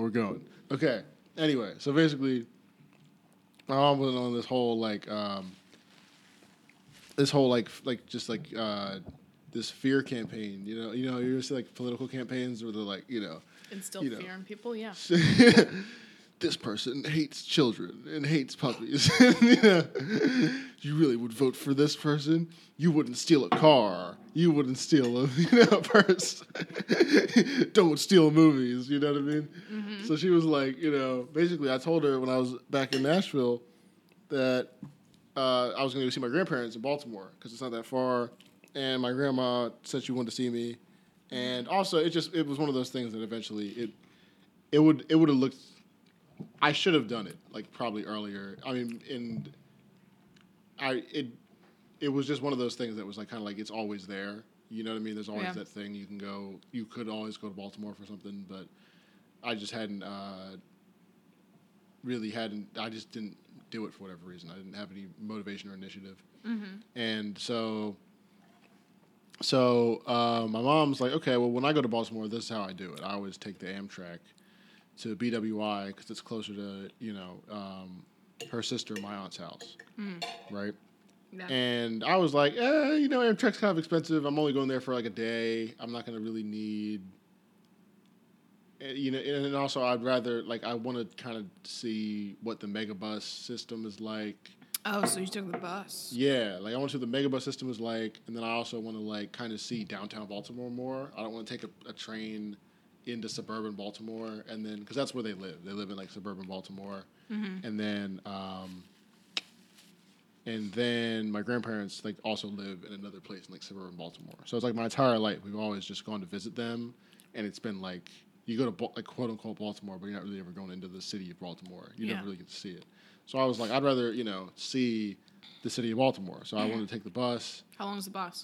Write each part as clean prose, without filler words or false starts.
we're going. Okay. Anyway, so basically, my mom went on this whole this fear campaign. You see like political campaigns where they're like, Instill fear in people. Yeah. This person hates children and hates puppies. You really would vote for this person? You wouldn't steal a car. You wouldn't steal a purse. Don't steal movies. You know what I mean? Mm-hmm. So she was like, basically I told her when I was back in Nashville that I was going to go see my grandparents in Baltimore because it's not that far. And my grandma said she wanted to see me. And also it was one of those things that eventually it would have looked, I should have done it like probably earlier. I mean, it was just one of those things that was like kind of like it's always there. You know what I mean? There's always that thing you can go. You could always go to Baltimore for something, but I just I just didn't do it for whatever reason. I didn't have any motivation or initiative. Mm-hmm. And so my mom's like, okay, well, when I go to Baltimore, this is how I do it. I always take the Amtrak to BWI because it's closer to, her sister, my aunt's house, right? Yeah. And I was like, Amtrak's kind of expensive. I'm only going there for like a day. I'm not going to really need, and also I'd rather, like, I want to kind of see what the Megabus system is like. Oh, so you took the bus? Yeah, like I want to see what the Megabus system is like, and then I also want to like kind of see downtown Baltimore more. I don't want to take a train into suburban Baltimore, and then because that's where they live. They live in like suburban Baltimore, and then my grandparents like also live in another place in like suburban Baltimore. So it's like my entire life we've always just gone to visit them, and it's been like you go to like quote unquote Baltimore, but you're not really ever going into the city of Baltimore. You never really get to see it. So I was like, I'd rather see the city of Baltimore. So I wanted to take the bus. How long is the bus?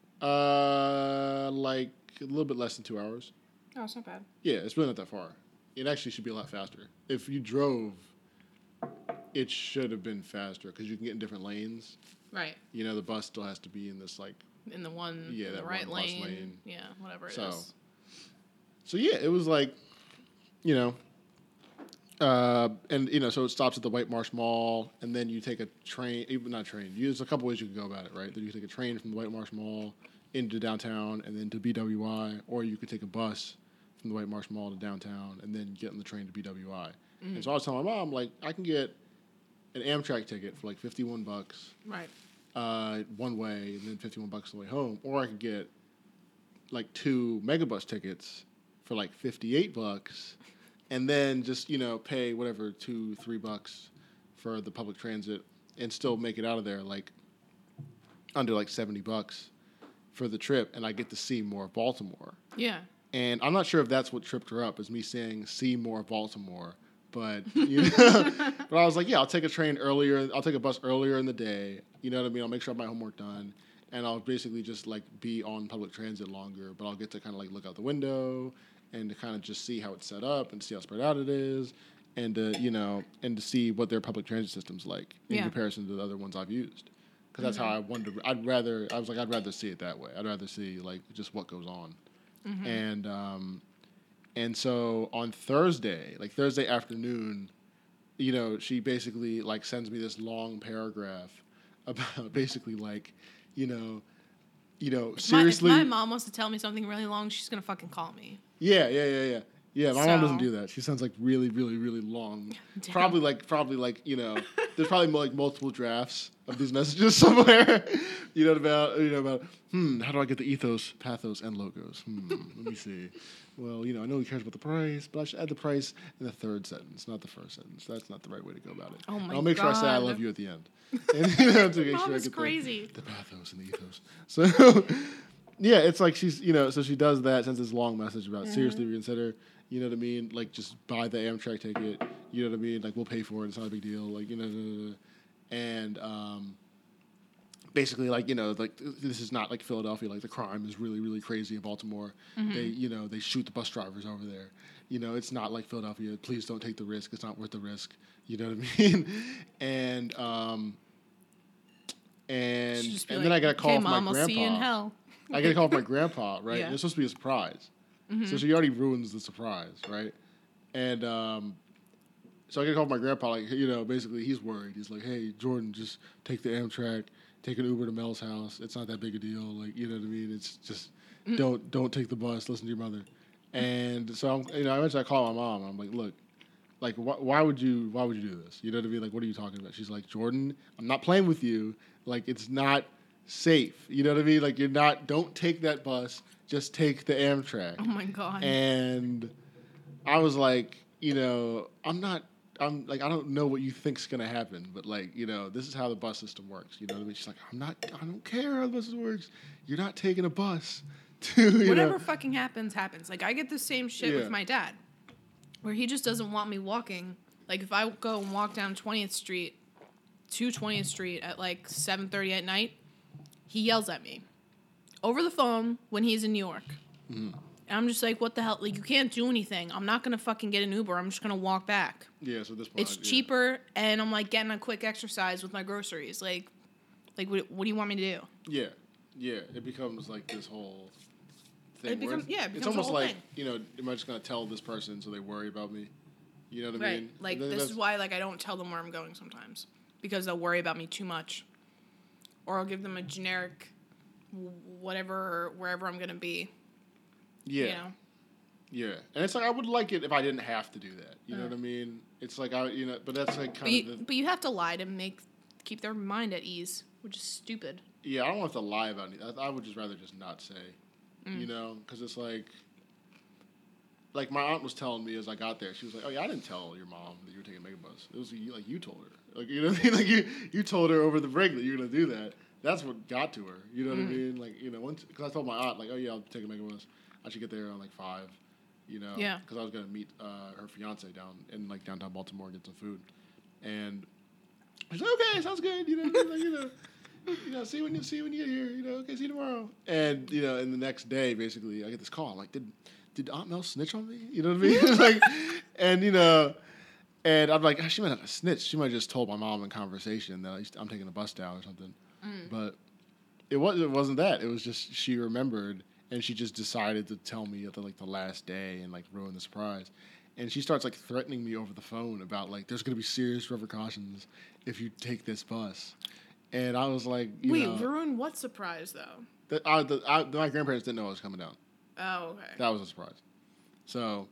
Like a little bit less than 2 hours. Oh, it's not bad. Yeah, it's really not that far. It actually should be a lot faster. If you drove, it should have been faster because you can get in different lanes. Right. The bus still has to be in this like in the right lane. Yeah, whatever it is. So yeah, it was like, so it stops at the White Marsh Mall, and then you take a train. Not train. There's a couple ways you can go about it, right? Then you take a train from the White Marsh Mall into downtown, and then to BWI, or you could take a bus from the White Marsh Mall to downtown, and then get on the train to BWI. Mm-hmm. And so I was telling my mom, like, I can get an Amtrak ticket for like $51, right? One way, and then $51 on the way home, or I could get like 2 Megabus tickets for like $58. And then just, pay whatever, $2-3 for the public transit and still make it out of there like under like $70 for the trip, and I get to see more of Baltimore. Yeah. And I'm not sure if that's what tripped her up, is me saying see more of Baltimore. But but I was like, yeah, I'll take a train earlier. I'll take a bus earlier in the day. You know what I mean? I'll make sure I have my homework done, and I'll basically just like be on public transit longer. But I'll get to kind of like look out the window and to kind of just see how it's set up and see how spread out it is, and to see what their public transit system's like in comparison to the other ones I've used. Because that's how I wanted to. I'd rather see it that way. I'd rather see like just what goes on, and so on Thursday afternoon, she basically like sends me this long paragraph about basically like, seriously. If my mom wants to tell me something really long, she's gonna fucking call me. Yeah. Yeah, my mom doesn't do that. She sounds like really, really, really long. Damn. Probably like, there's probably like multiple drafts of these messages somewhere. About how do I get the ethos, pathos, and logos? Let me see. Well, I know he cares about the price, but I should add the price in the third sentence, not the first sentence. That's not the right way to go about it. Oh my God. I'll make sure I say I love you at the end. And, to make Mom sure is I get crazy. The pathos and the ethos. So, yeah, it's like she's, so she does that, sends this long message about seriously reconsider. You know what I mean? Like, just buy the Amtrak ticket. You know what I mean? Like, we'll pay for it. It's not a big deal. Like, and basically, like, like this is not like Philadelphia. Like, the crime is really, really crazy in Baltimore. Mm-hmm. They shoot the bus drivers over there. It's not like Philadelphia. Please don't take the risk. It's not worth the risk. You know what I mean? And then I got a call from my grandpa. I'll see you in hell. I get a call from my grandpa, right? Yeah. And it's supposed to be a surprise. Mm-hmm. So she already ruins the surprise, right? And so I get a call from my grandpa, like, basically he's worried. He's like, hey, Jordan, just take the Amtrak, take an Uber to Mel's house. It's not that big a deal. Like, you know what I mean? It's just don't take the bus. Listen to your mother. And so eventually I call my mom. And I'm like, look, like why would you do this? You know what I mean? Like, what are you talking about? She's like, Jordan, I'm not playing with you. Like, it's not safe. You know what I mean? Like, don't take that bus. Just take the Amtrak. Oh my God. And I was like, I'm like, I don't know what you think's gonna happen, but like, this is how the bus system works. You know what I mean? She's like, I don't care how the bus system works. You're not taking a bus to, whatever fucking happens. Like, I get the same shit with my dad, where he just doesn't want me walking. Like, if I go and walk down 20th Street at like 7:30 at night, he yells at me over the phone when he's in New York. Mm-hmm. And I'm just like, what the hell? Like, you can't do anything. I'm not going to fucking get an Uber. I'm just going to walk back. Yeah, so at this point, it's cheaper, and I'm, like, getting a quick exercise with my groceries. Like what do you want me to do? Yeah. Yeah. It becomes, like, this whole thing. It becomes it's almost like, am I just going to tell this person so they worry about me? You know what I mean? Like, this is why, like, I don't tell them where I'm going sometimes. Because they'll worry about me too much. Or I'll give them a generic whatever or wherever I'm going to be. Yeah. Yeah. And it's like, I would like it if I didn't have to do that. You know what I mean? It's like, but that's like But you have to lie to keep their mind at ease, which is stupid. Yeah, I don't have to lie about it. I would just rather just not say, because it's like my aunt was telling me as I got there, she was like, oh yeah, I didn't tell your mom that you were taking a megabus. It was like, you told her. Like, you know what I mean? Like, you told her over the break that you were going to do that. That's what got to her. You know what I mean? Like, because I told my aunt, like, oh yeah, I'll take a megabus. I should get there around like 5, Yeah. Because I was gonna meet her fiance down in like downtown Baltimore and get some food, and she's like, okay, sounds good. See when you get here. Okay, see you tomorrow. And and the next day, basically, I get this call. I'm like, did Aunt Mel snitch on me? You know what I mean? Like, and I'm like, she might not have snitched. She might have just told my mom in conversation that I'm taking a bus down or something. But it wasn't that. It was just she remembered. And she just decided to tell me at the last day and like ruin the surprise. And she starts like threatening me over the phone about like there's gonna be serious repercussions if you take this bus. And I was like, ruin what surprise though? My grandparents didn't know I was coming down. Oh, okay. That was a surprise. So,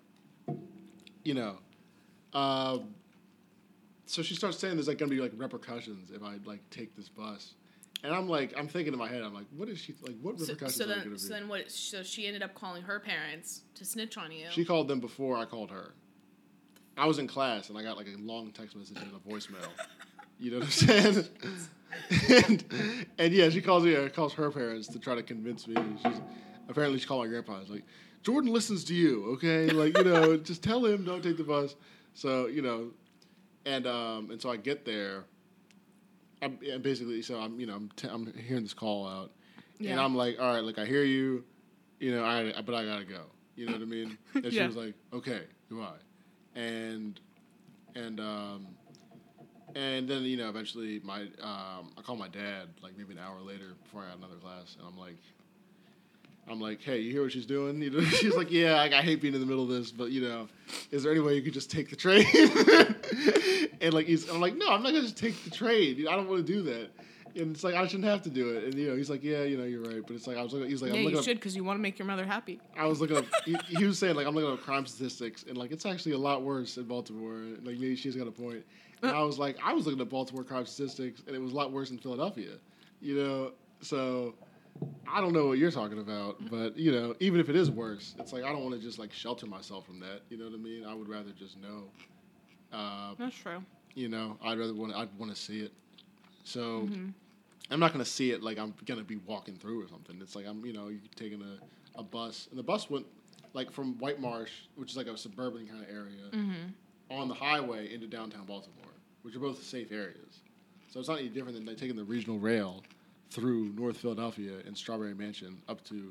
so she starts saying there's like gonna be like repercussions if I like take this bus. And I'm thinking in my head, I'm like, what is she like? What repercussions are there going to be? So then what? So she ended up calling her parents to snitch on you. She called them before I called her. I was in class and I got like a long text message and a voicemail. You know what I'm saying? and yeah, she calls her parents to try to convince me. She called my grandpa. I was like, Jordan listens to you, okay? Like, just tell him don't take the bus. So and so I get there. I'm hearing this call out, and I'm like, all right, like I hear you, but I gotta go. You know what I mean? And she was like, okay, goodbye, and then eventually I call my dad like maybe an hour later before I had another class, and I'm like, hey, you hear what she's doing? She's like, yeah, I hate being in the middle of this, but is there any way you could just take the train? And like I'm like, no, I'm not gonna just take the train. I don't want to do that. And it's like I shouldn't have to do it. And he's like, yeah, you're right. But it's like he's like, yeah, I'm looking you should because you want to make your mother happy. I was looking up. He was saying like I'm looking up crime statistics, and like it's actually a lot worse in Baltimore. Like maybe she's got a point. And I was looking at Baltimore crime statistics, and it was a lot worse in Philadelphia. So. I don't know what you're talking about, but even if it is worse, it's like I don't want to just like shelter myself from that. You know what I mean? I would rather just know. That's true. I'd want to see it. So I'm not gonna see it like I'm gonna be walking through or something. It's like you're taking a bus, and the bus went like from White Marsh, which is like a suburban kind of area, on the highway into downtown Baltimore, which are both safe areas. So it's not any different than like taking the regional rail through North Philadelphia and Strawberry Mansion up to,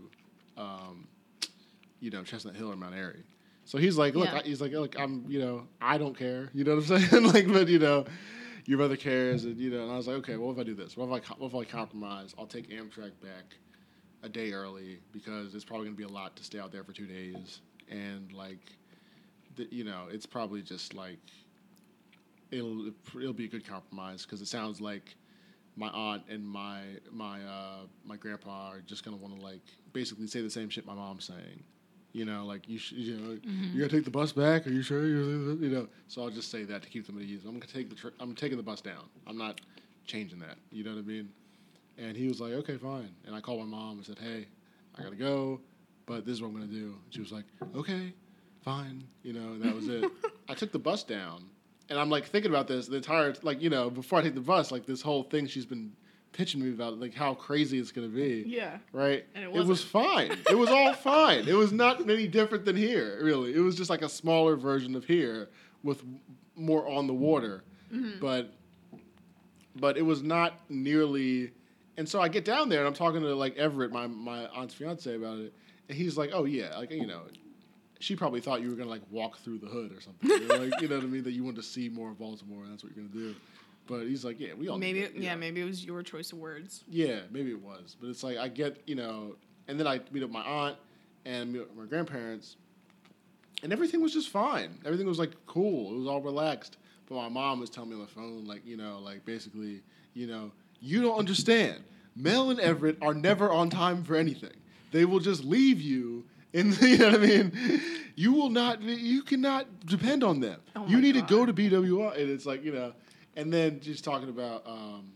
Chestnut Hill or Mount Airy. So he's like, look, look, I'm, I don't care. You know what I'm saying? Like, but your mother cares, and and I was like, okay, well, if I do this, what if I compromise? I'll take Amtrak back a day early because it's probably gonna be a lot to stay out there for 2 days, and like, you know, it's probably just like it'll be a good compromise because it sounds like my aunt and my grandpa are just gonna want to like basically say the same shit my mom's saying. You know, like you gotta take the bus back. Are you sure? You know, so I'll just say that to keep them at ease. I'm gonna take I'm taking the bus down. I'm not changing that. You know what I mean? And he was like, okay, fine. And I called my mom and said, hey, I gotta go, but this is what I'm gonna do. And she was like, okay, fine. You know, and that was it. I took the bus down, and I'm like thinking about this the entire like you know before I take the bus, like this whole thing she's been pitching me about like how crazy it's gonna be. Yeah. Right. And it was fine. It was all fine. It was not any different than here. Really, it was just like a smaller version of here with more on the water, but it was not nearly. And so I get down there and I'm talking to like Everett, my aunt's fiance, about it, and he's like, "Oh yeah, like you know, she probably thought you were gonna like walk through the hood or something, like you know what I mean, that you wanted to see more of Baltimore, and that's what you're gonna do." But he's like, "Yeah, we all maybe do that, maybe it was your choice of words." Yeah, maybe it was, but it's like I get you know, and then I meet up my aunt and meet up my grandparents, and everything was just fine. Everything was like cool. It was all relaxed. But my mom was telling me on the phone, like you know, like basically, you know. You don't understand. Mel and Everett are never on time for anything. They will just leave you in the, you know what I mean? You cannot depend on them. Oh you need God. to go to BWI. And it's like, you know, and then she's talking about,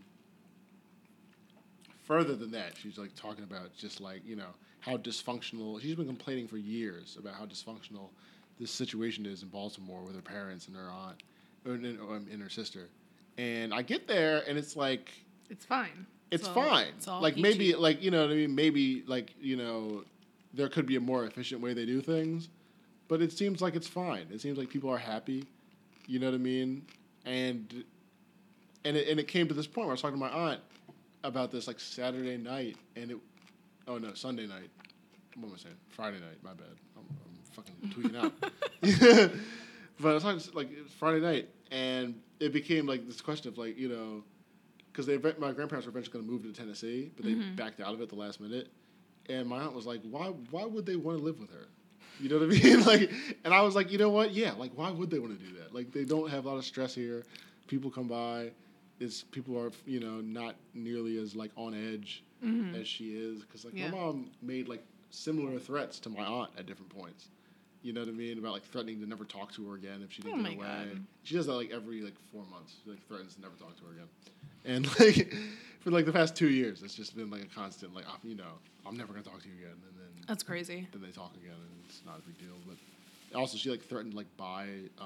further than that, she's like talking about just like, you know, how dysfunctional, she's been complaining for years about how dysfunctional this situation is in Baltimore with her parents and her aunt, and her sister. And I get there and it's like, it's fine. It's fine. It's all like peachy. maybe, like you know what I mean. Maybe like you know, there could be a more efficient way they do things, but it seems like it's fine. It seems like people are happy. You know what I mean? And it came to this point where I was talking to my aunt about this like Saturday night, and Sunday night. What am I saying? Friday night. My bad. I'm fucking tweaking out. But I was talking like it was Friday night, and it became like this question of like you know. Because my grandparents were eventually going to move to Tennessee, but they backed out of it at the last minute. And my aunt was like, why would they want to live with her? You know what I mean? Like, and I was like, you know what? Yeah, like, why would they want to do that? Like, they don't have a lot of stress here. People come by. People are, you know, not nearly as, like, on edge as she is. Because, like, my mom made, like, similar threats to my aunt at different points. You know what I mean? About, like, threatening to never talk to her again if she didn't get away. God. She does that, like, every, like, 4 months. She, like, threatens to never talk to her again. And, like, for, like, the past 2 years, it's just been, like, a constant, like, you know, I'm never going to talk to you again. And then... That's crazy. Then they talk again, and it's not a big deal. But also, she, like, threatened to, like, buy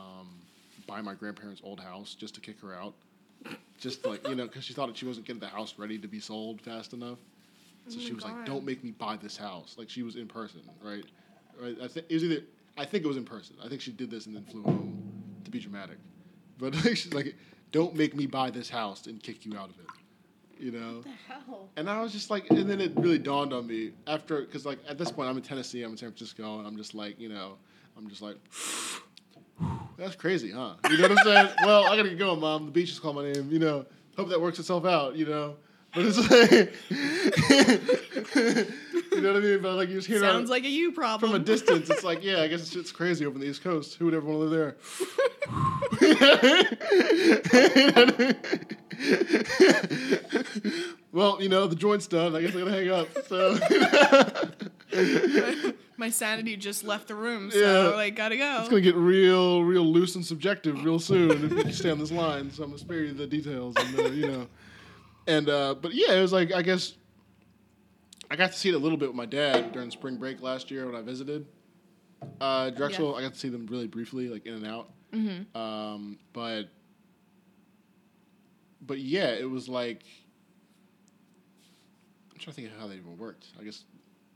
my grandparents' old house just to kick her out. Just, like, you know, because she thought that she wasn't getting the house ready to be sold fast enough. So she was like, don't make me buy this house. Like, she was in person, right? I think it was in person. I think she did this and then flew home to be dramatic. But like, she's like, don't make me buy this house and kick you out of it. You know? What the hell? And I was just like, and then it really dawned on me after, because like at this point I'm in Tennessee, I'm in San Francisco, and I'm just like, you know, I'm just like, that's crazy, huh? You know what I'm saying? Well, I gotta get going, Mom. The beach is calling my name. You know, hope that works itself out. You know, but it's like, you know what I mean? But like you just hear sounds like a you problem from a distance. It's like, yeah, I guess it's crazy over on the East Coast. Who would ever want to live there? Well, you know, the joint's done. I guess I gotta hang up. So my sanity just left the room, so like gotta go. It's gonna get real loose and subjective real soon if you stay on this line. So I'm gonna spare you the details, and you know. And but yeah, it was like I guess I got to see it a little bit with my dad during spring break last year when I visited Drexel. Yeah. I got to see them really briefly, like in and out. Mm-hmm. But yeah, it was like I'm trying to think of how that even worked. I guess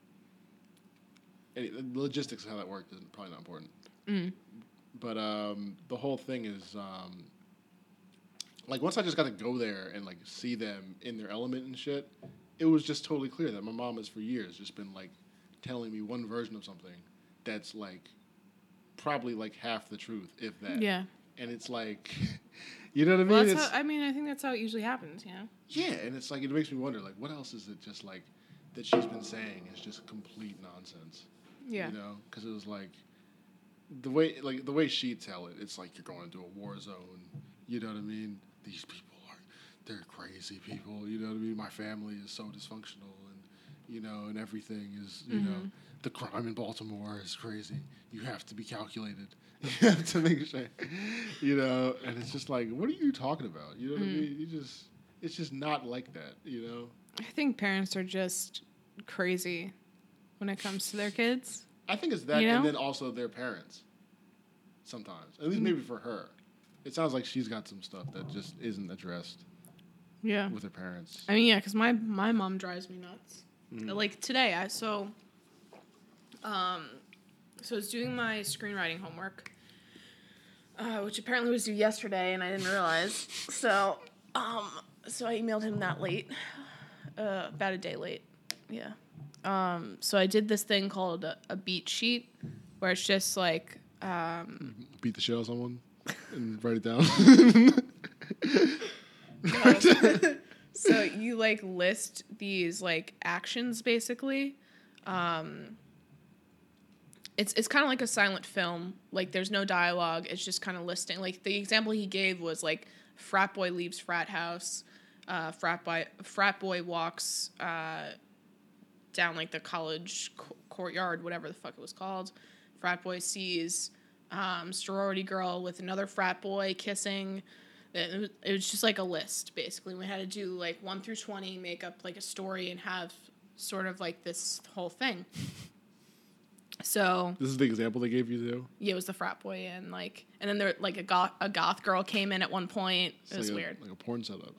the logistics of how that worked is probably not important. Mm-hmm. But the whole thing is like once I just got to go there and like see them in their element and shit, it was just totally clear that my mom has for years just been like telling me one version of something that's like probably like half the truth, if that. Yeah. And it's like, you know what I mean? Well, I think that's how it usually happens, you know? Yeah, and it's like, it makes me wonder, like, what else is it just like that she's been saying is just complete nonsense? Yeah. You know? Because it was like, the way she tell it, it's like you're going into a war zone. You know what I mean? These people they're crazy people. You know what I mean? My family is so dysfunctional, and everything is the crime in Baltimore is crazy. You have to be calculated. You have to make sure, and it's just like, what are you talking about? You know what I mean? It's just not like that, I think parents are just crazy when it comes to their kids. I think it's that, and then also their parents. Sometimes, at least maybe for her, it sounds like she's got some stuff that just isn't addressed. Yeah, with her parents. I mean, yeah, because my mom drives me nuts. Like today, I was doing my screenwriting homework, which apparently was due yesterday, and I didn't realize. So I emailed him that late, about a day late. Yeah. So I did this thing called a beat sheet, where it's just like beat the shit out of someone and write it down. So you like list these like actions basically. It's kind of like a silent film. Like there's no dialogue. It's just kind of listing. Like the example he gave was like frat boy leaves frat house, frat boy walks down like the college courtyard, whatever the fuck it was called. Frat boy sees sorority girl with another frat boy kissing. It was just like a list, basically. We had to do, like, 1 through 20, make up, like, a story and have sort of, like, this whole thing. So... This is the example they gave you, though? Yeah, it was the frat boy, and, like... And then there, like, a goth girl came in at one point. It was weird. Like a porn setup.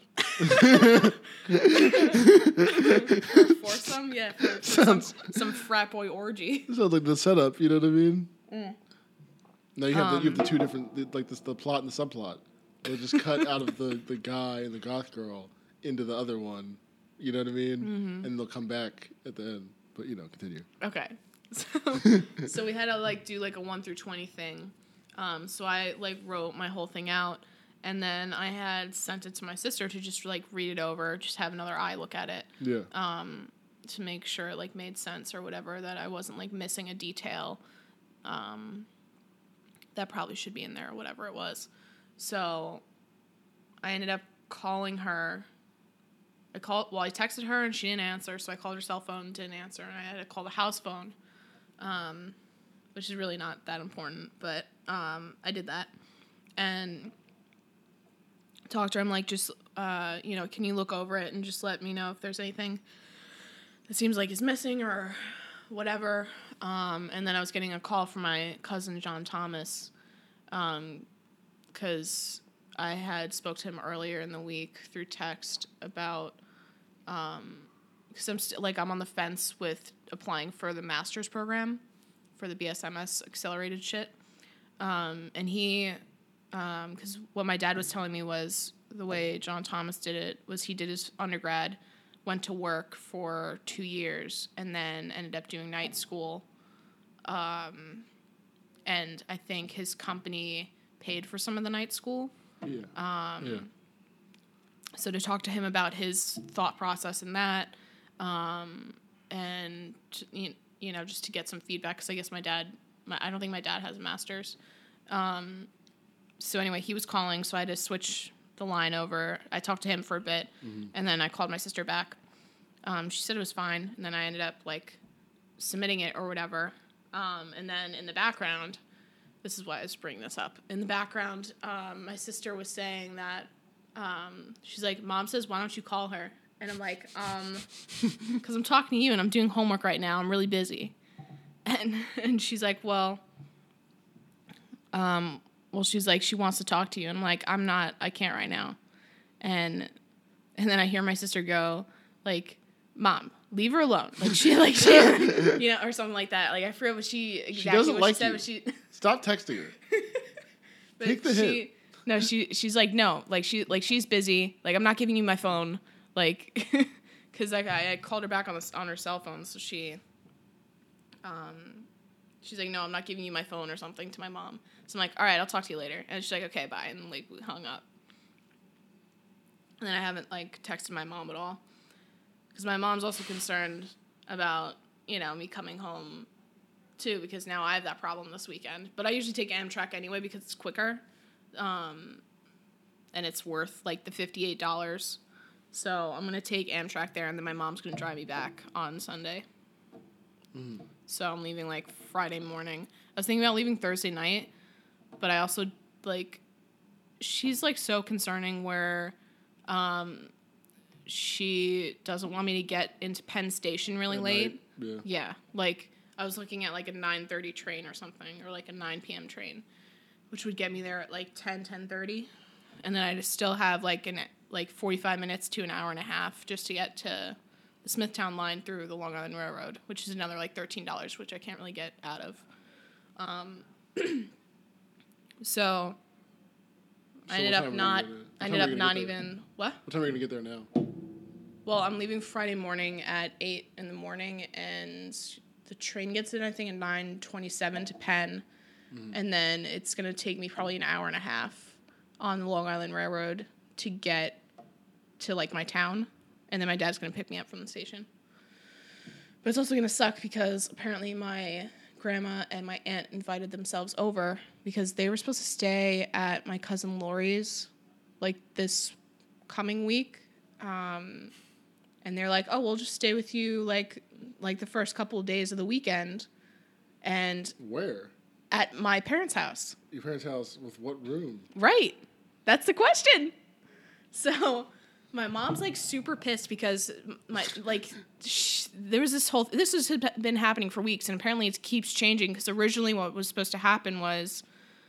For foursome? Yeah, for some frat boy orgy. Sounds like the setup, you know what I mean? Now you have the two different... Like, the plot and the subplot. They'll just cut out of the guy and the goth girl into the other one. You know what I mean? Mm-hmm. And they'll come back at the end. But, continue. Okay. So we had to, like, do, like, a 1 through 20 thing. So I, like, wrote my whole thing out. And then I had sent it to my sister to just, like, read it over. Just have another eye look at it. Yeah. To make sure it, like, made sense or whatever. That I wasn't, like, missing a detail. That probably should be in there or whatever it was. So I ended up calling her. I texted her and she didn't answer, so I called her cell phone, didn't answer, and I had to call the house phone, which is really not that important, but I did that. And talked to her. I'm like, just, can you look over it and just let me know if there's anything that seems like is missing or whatever. And then I was getting a call from my cousin, John Thomas, because I had spoke to him earlier in the week through text about, because I'm on the fence with applying for the master's program for the BSMS accelerated shit. And he, because what my dad was telling me was the way John Thomas did it was he did his undergrad, went to work for 2 years, and then ended up doing night school. And I think his company paid for some of the night school. Yeah. So to talk to him about his thought process in that, and just to get some feedback, because I guess I don't think my dad has a master's. So anyway, he was calling, so I had to switch the line over. I talked to him for a bit, and then I called my sister back. She said it was fine, and then I ended up submitting it or whatever. And then in the background, this is why I was bringing this up. In the background, my sister was saying that, she's like, Mom says, why don't you call her? And I'm like, because I'm talking to you and I'm doing homework right now. I'm really busy. And she's like, well, she's like, she wants to talk to you. And I'm like, I can't right now. And then I hear my sister go, like, Mom, leave her alone. She or something like that. Like, I forget what she doesn't what like she said, you. but she Stop texting her. Take the hint. No, she's like, no, she's busy. Like, I'm not giving you my phone. Like, because I called her back on her cell phone, so she's like, no, I'm not giving you my phone or something to my mom. So I'm like, all right, I'll talk to you later. And she's like, okay, bye. And we hung up. And then I haven't texted my mom at all, because my mom's also concerned about me coming home too, because now I have that problem this weekend. But I usually take Amtrak anyway because it's quicker. And it's worth, like, the $58. So I'm going to take Amtrak there, and then my mom's going to drive me back on Sunday. Mm. So I'm leaving, like, Friday morning. I was thinking about leaving Thursday night, but I also, like, she's, like, so concerning where she doesn't want me to get into Penn Station really late. Yeah. Like, I was looking at, like, a 9:30 train or something, or, like, a 9 p.m. train, which would get me there at, like, 10:30. And then I just still have, like, 45 minutes to an hour and a half just to get to the Smithtown line through the Long Island Railroad, which is another, like, $13, which I can't really get out of. So I ended up not even... What? What time are you going to get there now? Well, I'm leaving Friday morning at 8 in the morning, and the train gets in, I think, at 9:27 to Penn. Mm-hmm. And then it's going to take me probably an hour and a half on the Long Island Railroad to get to, like, my town, and then my dad's going to pick me up from the station. But it's also going to suck because apparently my grandma and my aunt invited themselves over because they were supposed to stay at my cousin Lori's, like, this coming week. And they're like, oh, we'll just stay with you, like the first couple of days of the weekend. And where? At my parents' house. Your parents' house with what room? Right. That's the question. So my mom's, like, super pissed because there was this has been happening for weeks, and apparently it keeps changing because originally what was supposed to happen was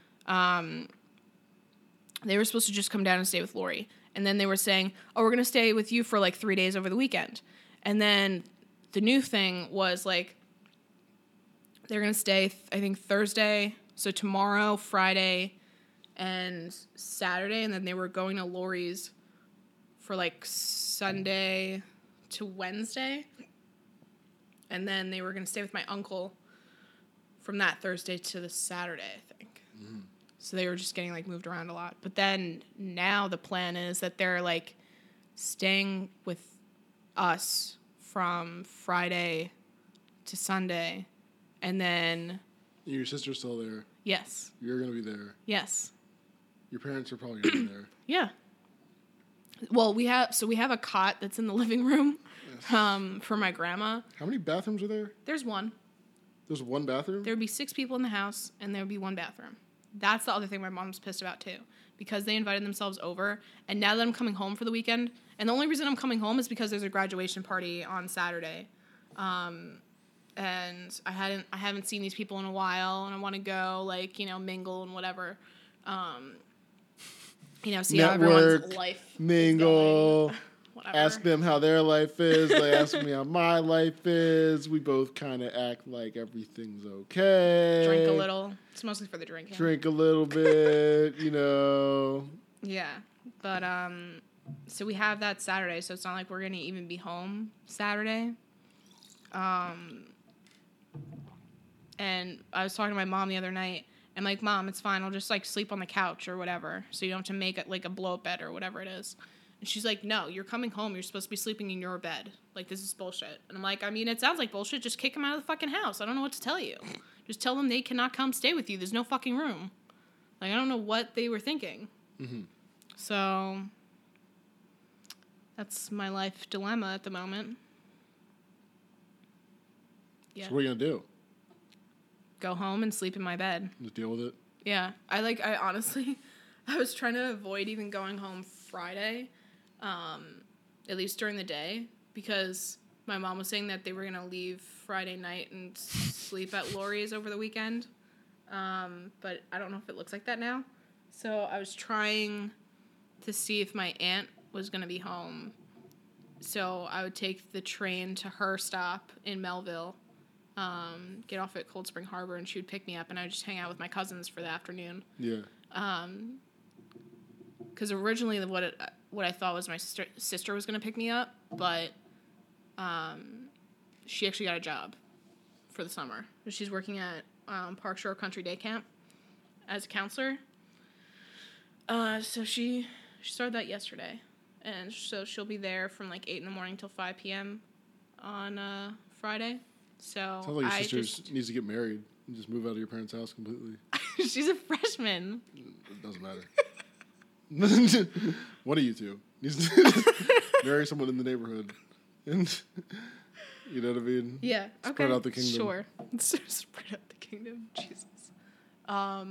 they were supposed to just come down and stay with Lori. And then they were saying, oh, we're going to stay with you for, like, 3 days over the weekend. And then the new thing was, like, they're going to stay, I think, Thursday, so tomorrow, Friday, and Saturday, and then they were going to Lori's for, like, Sunday to Wednesday. And then they were going to stay with my uncle from that Thursday to the Saturday, I think. Mm-hmm. So they were just getting, like, moved around a lot. But then now the plan is that they're, like, staying with us from Friday to Sunday. And then... Your sister's still there. Yes. You're going to be there. Yes. Your parents are probably going to be there. Yeah. Well, we have a cot that's in the living room for my grandma. How many bathrooms are there? There's one. There's one bathroom? There would be 6 people in the house, and there would be one bathroom. That's the other thing my mom's pissed about, too. Because they invited themselves over, and now that I'm coming home for the weekend, and the only reason I'm coming home is because there's a graduation party on Saturday. And I haven't seen these people in a while, and I want to go, like, you know, mingle and whatever. You know, see Network, how everyone's life mingle, is going. Whatever. Ask them how their life is. They ask me how my life is. We both kind of act like everything's okay. Drink a little. It's mostly for the drinking. Drink a little bit, you know. Yeah, but so we have that Saturday, so it's not like we're gonna even be home Saturday. And I was talking to my mom the other night. I'm like, Mom, it's fine. I'll just, like, sleep on the couch or whatever, so you don't have to make it, like, a blow-up bed or whatever it is. And she's like, no, you're coming home. You're supposed to be sleeping in your bed. Like, this is bullshit. And I'm like, I mean, it sounds like bullshit. Just kick them out of the fucking house. I don't know what to tell you. Just tell them they cannot come stay with you. There's no fucking room. Like, I don't know what they were thinking. Mm-hmm. So that's my life dilemma at the moment. Yeah. So what are you going to do? Go home and sleep in my bed. Just deal with it? Yeah. I honestly, I was trying to avoid even going home Friday, at least during the day, because my mom was saying that they were going to leave Friday night and sleep at Lori's over the weekend. But I don't know if it looks like that now. So I was trying to see if my aunt was going to be home. So I would take the train to her stop in Melville, get off at Cold Spring Harbor, and she would pick me up, and I would just hang out with my cousins for the afternoon. Yeah. Because originally what I thought was my sister was going to pick me up, but she actually got a job for the summer. She's working at Park Shore Country Day Camp as a counselor. So she started that yesterday, and so she'll be there from like 8 in the morning till 5 p.m. on Friday. So Sounds like your sister needs to get married and just move out of your parents' house completely. She's a freshman. It doesn't matter. One of you two needs to marry someone in the neighborhood, and you know what I mean. Yeah. Spread out the kingdom. Sure. Spread out the kingdom. Jesus. I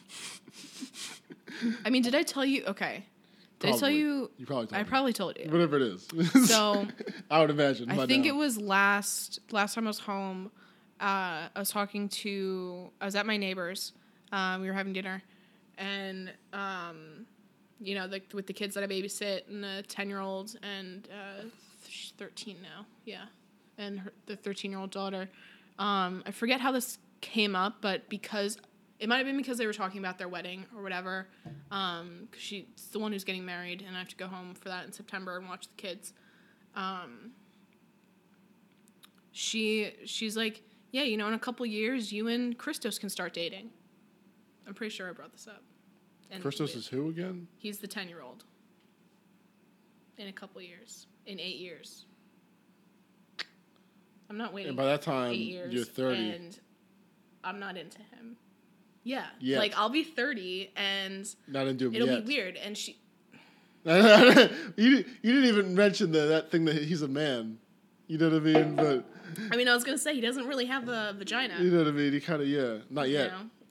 mean, did I tell you? Okay. Did I tell you? You probably told me. I probably told you. Whatever it is. So I would imagine. I think it was last time I was home. I was at my neighbor's. We were having dinner, and with the kids that I babysit, and the 10-year-old, and she's 13 now. Yeah, and the 13-year-old daughter. I forget how this came up, but because it might have been because they were talking about their wedding or whatever. Because she's the one who's getting married, and I have to go home for that in September and watch the kids. She's like, yeah, in a couple years, you and Christos can start dating. I'm pretty sure I brought this up. And Christos is who again? He's the 10-year-old. In a couple years. In 8 years. I'm not waiting. And by that time, 8 years, you're 30. And I'm not into him. Yeah. Yet. Like, I'll be 30, and not into him it'll yet. be weird. And she... you didn't even mention that thing that he's a man. You know what I mean? But I mean, I was going to say, he doesn't really have a vagina. You know what I mean? He kind of, yeah. Not yet.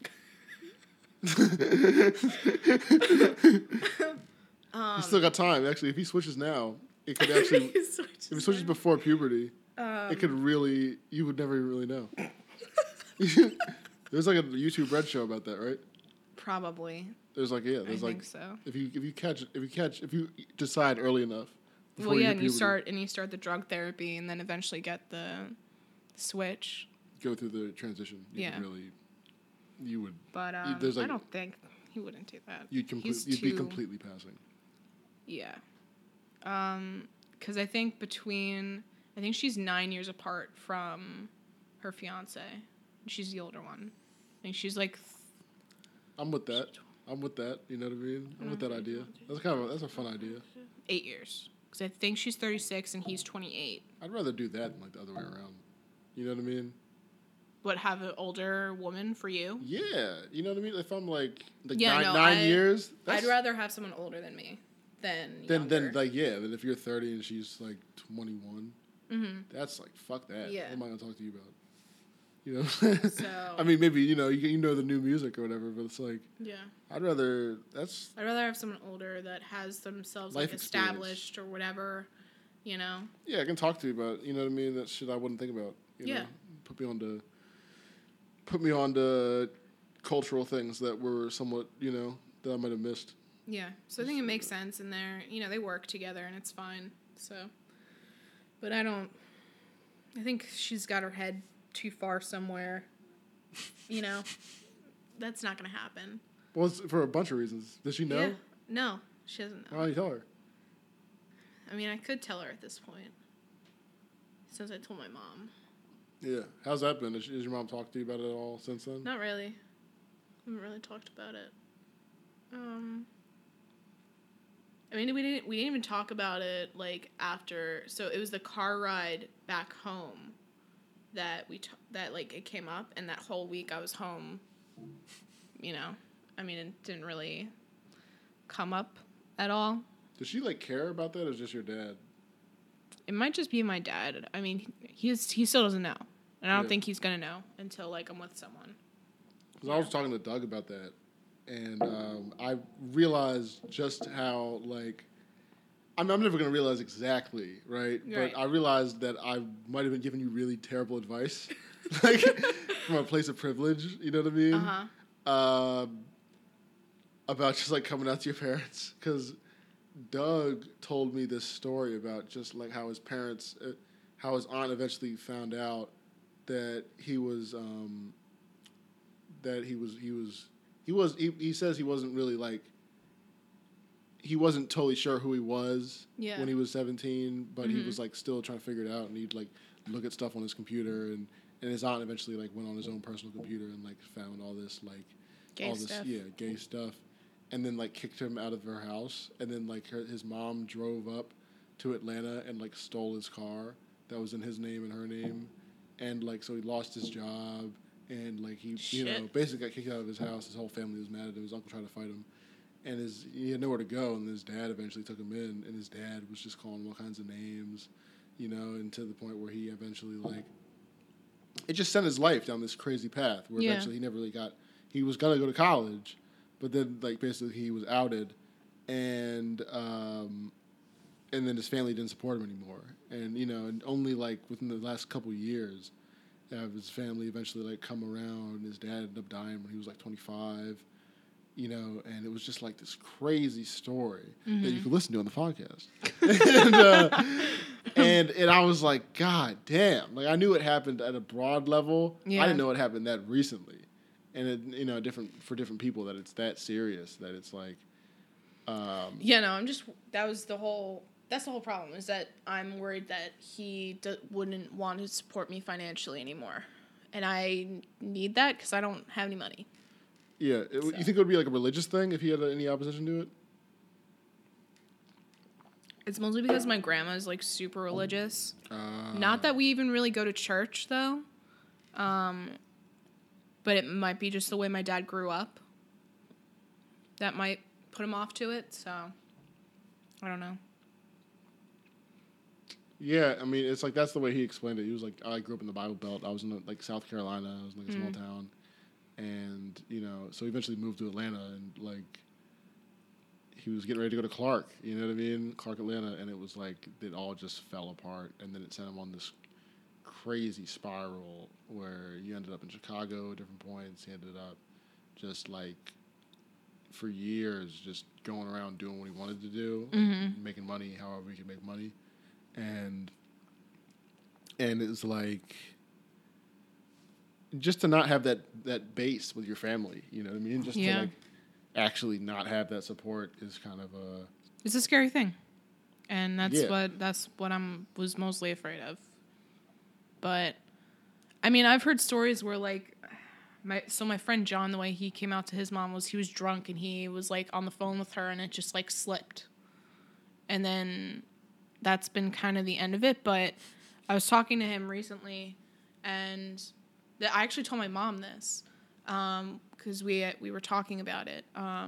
He's still got time. Actually, if he switches now, it could actually... if he switches before puberty, it could really... You would never really know. There's like a YouTube Red show about that, right? Probably. There's like, yeah. There's I like, think so. If you decide early enough. Well, yeah, and you start the drug therapy, and then eventually get the switch. Go through the transition. You would. But I don't think he wouldn't do that. You'd be completely passing. Yeah. Because I think she's 9 years apart from her fiance. She's the older one. I think she's like. I'm with that. You know what I mean? I'm with that idea. That's a fun idea. 8 years. Because I think she's 36 and he's 28. I'd rather do that than like the other way around. You know what I mean? What, have an older woman for you? Yeah. You know what I mean? If I'm like yeah, 9 years. I'd rather have someone older than me than than if you're 30 and she's like 21. Mm-hmm. That's like, fuck that. Yeah. What am I going to talk to you about? You know? So. I mean, maybe, you know the new music or whatever, but it's like. Yeah. I'd rather have someone older that has themselves life like established or whatever, Yeah, I can talk to you about, you know what I mean? That shit I wouldn't think about. You know? Put me on to cultural things that were somewhat, that I might have missed. Yeah. So I think it makes sense, and they work together, and it's fine. So, but I think she's got her head too far somewhere. That's not going to happen. Well, it's for a bunch of reasons. Does she know? Yeah. No, she doesn't know. Why don't you tell her? I mean, I could tell her at this point, since I told my mom. Yeah. How's that been? Has your mom talked to you about it at all since then? Not really. I haven't really talked about it. I mean, we didn't even talk about it like after. So it was the car ride back home that it came up, and that whole week I was home. I mean, it didn't really come up at all. Does she care about that, or is it just your dad? It might just be my dad. I mean, he still doesn't know, and I don't think he's gonna know until I'm with someone. Because I was talking to Doug about that, and I realized just how I'm never gonna realize exactly, right? But I realized that I might have been giving you really terrible advice, from a place of privilege. You know what I mean? Uh-huh. About just coming out to your parents, because Doug told me this story about just how his parents, how his aunt eventually found out that he says he wasn't really he wasn't totally sure who he was when he was 17, but he was still trying to figure it out, and he'd look at stuff on his computer, and his aunt eventually went on his own personal computer and found all this gay stuff. And then kicked him out of her house, and then his mom drove up to Atlanta and stole his car that was in his name and her name, and like so he lost his job, and like he Shit. basically got kicked out of his house. His whole family was mad at him. His uncle tried to fight him, and he had nowhere to go. And his dad eventually took him in, and his dad was just calling him all kinds of names, and to the point where he eventually like it just sent his life down this crazy path where eventually he never really got. He was gonna go to college, but then like basically he was outed, and then his family didn't support him anymore. And and only like within the last couple of years, his family eventually like come around. His dad ended up dying when he was like 25. And it was just like this crazy story that you could listen to on the podcast. and I was like, God damn! Like I knew it happened at a broad level. Yeah. I didn't know it happened that recently, and it, for different people that it's that serious that it's like. That's the whole problem, is that I'm worried that he wouldn't want to support me financially anymore. And I need that because I don't have any money. Yeah. You think it would be like a religious thing if he had any opposition to it? It's mostly because my grandma is like super religious. Not that we even really go to church, though. But it might be just the way my dad grew up. That might put him off to it, so I don't know. Yeah, I mean, it's like that's the way he explained it. He was like, I grew up in the Bible Belt. I was in like South Carolina. I was in like a small town, and so he eventually moved to Atlanta, and like he was getting ready to go to Clark. You know what I mean? Clark, Atlanta, and it was like it all just fell apart, and then it sent him on this crazy spiral where he ended up in Chicago at different points. He ended up just like for years just going around doing what he wanted to do, making money however he could make money. And it's like just to not have that base with your family, you know what I mean? Just to like actually not have that support is kind of it's a scary thing. And that's what was mostly afraid of. But I mean, I've heard stories where like my friend John, the way he came out to his mom was he was drunk and he was like on the phone with her and it just like slipped. And then that's been kind of the end of it, but I was talking to him recently, and I actually told my mom this, because we were talking about it,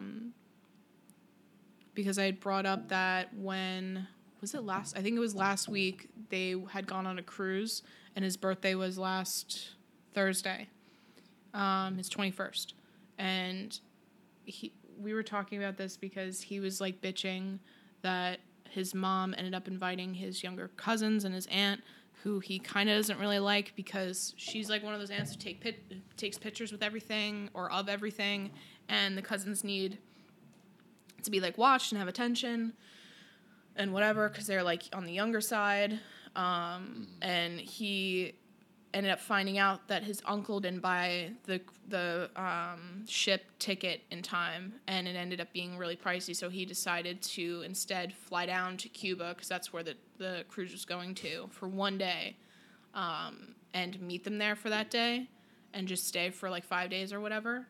because I had brought up that I think it was last week, they had gone on a cruise, and his birthday was last Thursday, his 21st, and we were talking about this because he was like bitching that his mom ended up inviting his younger cousins and his aunt, who he kind of doesn't really like because she's like one of those aunts who takes pictures with everything or of everything, and the cousins need to be like watched and have attention and whatever because they're like on the younger side. And he ended up finding out that his uncle didn't buy the ship ticket in time, and it ended up being really pricey, so he decided to instead fly down to Cuba, because that's where the cruise was going to, for one day, and meet them there for that day, and just stay for like 5 days or whatever.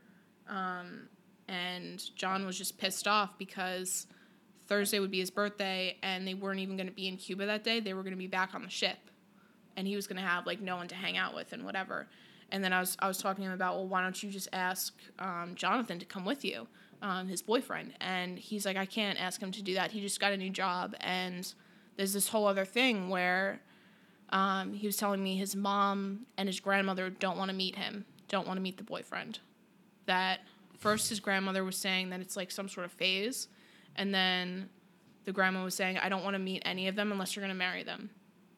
And John was just pissed off because Thursday would be his birthday, and they weren't even going to be in Cuba that day. They were going to be back on the ship. And he was going to have, like, no one to hang out with and whatever. And then I was talking to him about, well, why don't you just ask Jonathan to come with you, his boyfriend? And he's like, I can't ask him to do that. He just got a new job. And there's this whole other thing where he was telling me his mom and his grandmother don't want to meet him, don't want to meet the boyfriend. That first his grandmother was saying that it's, like, some sort of phase. And then the grandma was saying, I don't want to meet any of them unless you're going to marry them.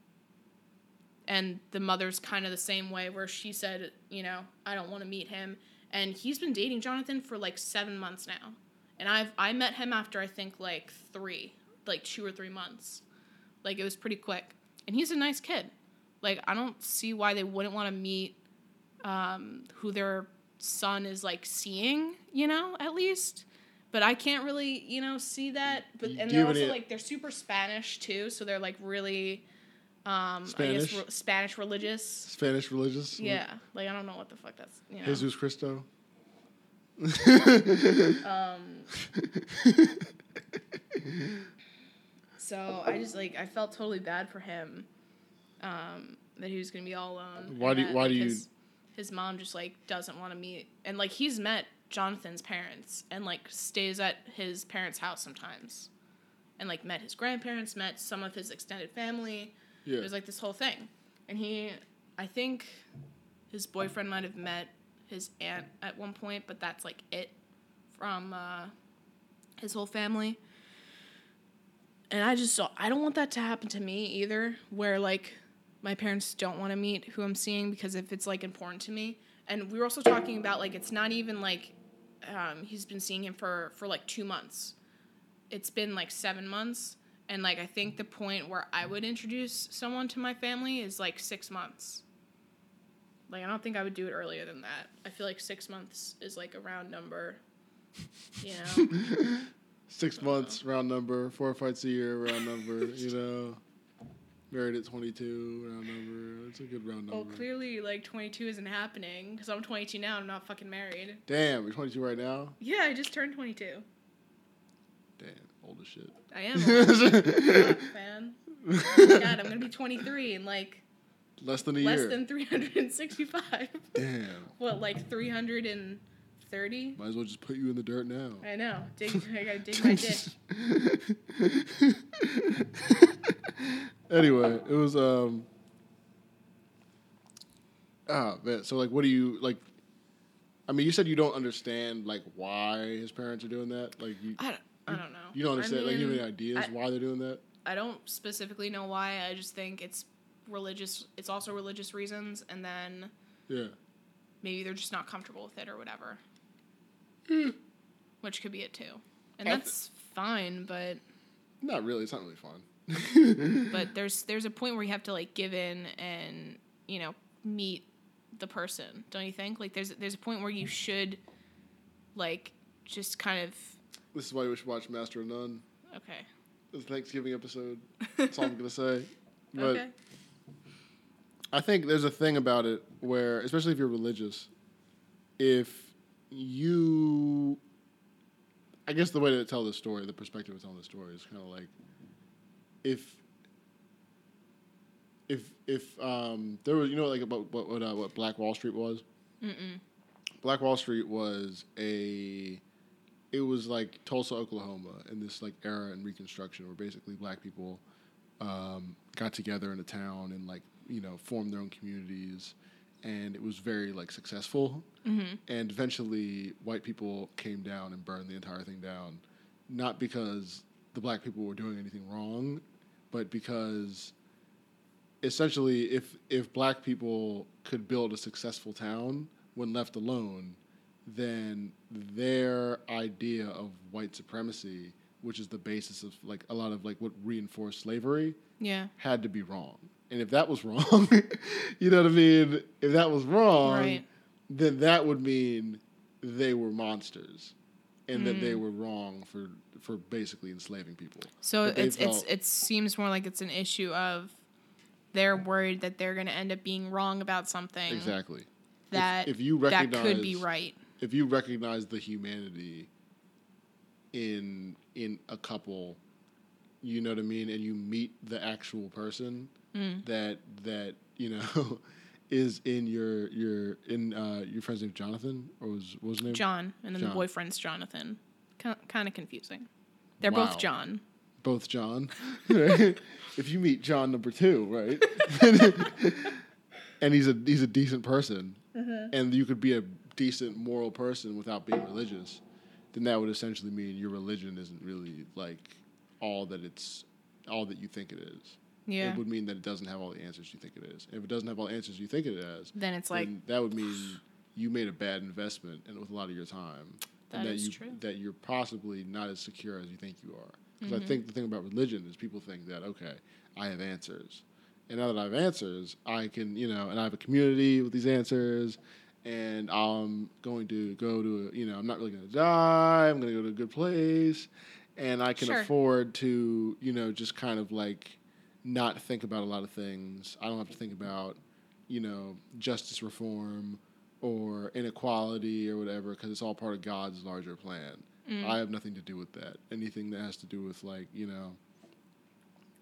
And the mother's kind of the same way, where she said, I don't want to meet him. And he's been dating Jonathan for like 7 months now. And I met him after I think like 2 or 3 months. Like it was pretty quick. And he's a nice kid. Like I don't see why they wouldn't want to meet who their son is like seeing, at least. But I can't really, see that. And they're also like, they're super Spanish too. So they're like really... Spanish? I guess Spanish religious. Spanish religious? Yeah. Like, I don't know what the fuck that's, Jesus Cristo? So, I just, I felt totally bad for him. that he was going to be all alone. Why do you? His mom just, like, doesn't want to meet. And, like, he's met Jonathan's parents and, like, stays at his parents' house sometimes. And, like, met his grandparents, met some of his extended family. Yeah. It was, like, this whole thing. And I think his boyfriend might have met his aunt at one point, but that's, like, it from his whole family. And I don't want that to happen to me either, where, like, my parents don't want to meet who I'm seeing because if it's, like, important to me. And we were also talking about, like, it's not even, like, he's been seeing him for like 2 months. It's been, like, 7 months. And, like, I think the point where I would introduce someone to my family is, like, 6 months. Like, I don't think I would do it earlier than that. I feel like 6 months is, like, a round number, you know? 6 months, round number. 4 fights a year, round number, you know? Married at 22, round number. It's a good round number. Well, clearly, like, 22 isn't happening, because I'm 22 now and I'm not fucking married. Damn, you're 22 right now? Yeah, I just turned 22. Damn, old as shit. I am old. Man. God, I'm going to be 23 in, like... Less than a year. Less than 365. Damn. What, like 330? Might as well just put you in the dirt now. I know. I gotta dig my ditch. Anyway, it was man, so like what do you like I mean, you said you don't understand like why his parents are doing that? Like I don't know. You don't understand like you have any ideas why they're doing that? I don't specifically know why. I just think it's also religious reasons, and then maybe they're just not comfortable with it or whatever. Which could be it too. And that's fine, but not really. It's not really fun. But there's a point where you have to like give in and, you know, meet the person, don't you think? Like there's a point where you should like just kind of. This is why we should watch Master of None. Okay. The Thanksgiving episode. That's all I'm gonna say. But okay. I think there's a thing about it where, especially if you're religious, I guess the way to tell this story, the perspective of telling the story is kind of like, if there was, you know, like about what Black Wall Street was. Mm-mm. Black Wall Street was it was like Tulsa, Oklahoma, in this like era in Reconstruction, where basically black people got together in a town and like, you know, formed their own communities, and it was very like successful. Mm-hmm. And eventually, white people came down and burned the entire thing down, not because the black people were doing anything wrong, but because essentially, if black people could build a successful town when left alone, then their idea of white supremacy, which is the basis of like a lot of like what reinforced slavery, had to be wrong. And if that was wrong, you know what I mean? If that was wrong, right, then that would mean they were monsters, and that they were wrong for basically enslaving people. So it seems more like it's an issue of they're worried that they're going to end up being wrong about something. Exactly. That if you recognize, that could be right. If you recognize the humanity in a couple, you know what I mean, and you meet the actual person that you know is in your friend's name Jonathan, or what was his name? John, and then John. The boyfriend's Jonathan. Kind of confusing. They're Wow. both John. Both John. Right? If you meet John number 2, right? And he's a decent person, and you could be a decent moral person without being religious, then that would essentially mean your religion isn't really like all that you think it is. Yeah. It would mean that it doesn't have all the answers you think it is. And if it doesn't have all the answers you think it has, then it's like that would mean you made a bad investment and with a lot of your time. True. That you're possibly not as secure as you think you are. Because I think the thing about religion is people think that, okay, I have answers. And now that I have answers, I can, you know, and I have a community with these answers, and I'm going to go to, I'm not really going to die, I'm going to go to a good place, and I can afford to, just kind of like not think about a lot of things. I don't have to think about, justice reform or inequality or whatever, because it's all part of God's larger plan. I have nothing to do with that. Anything that has to do with like,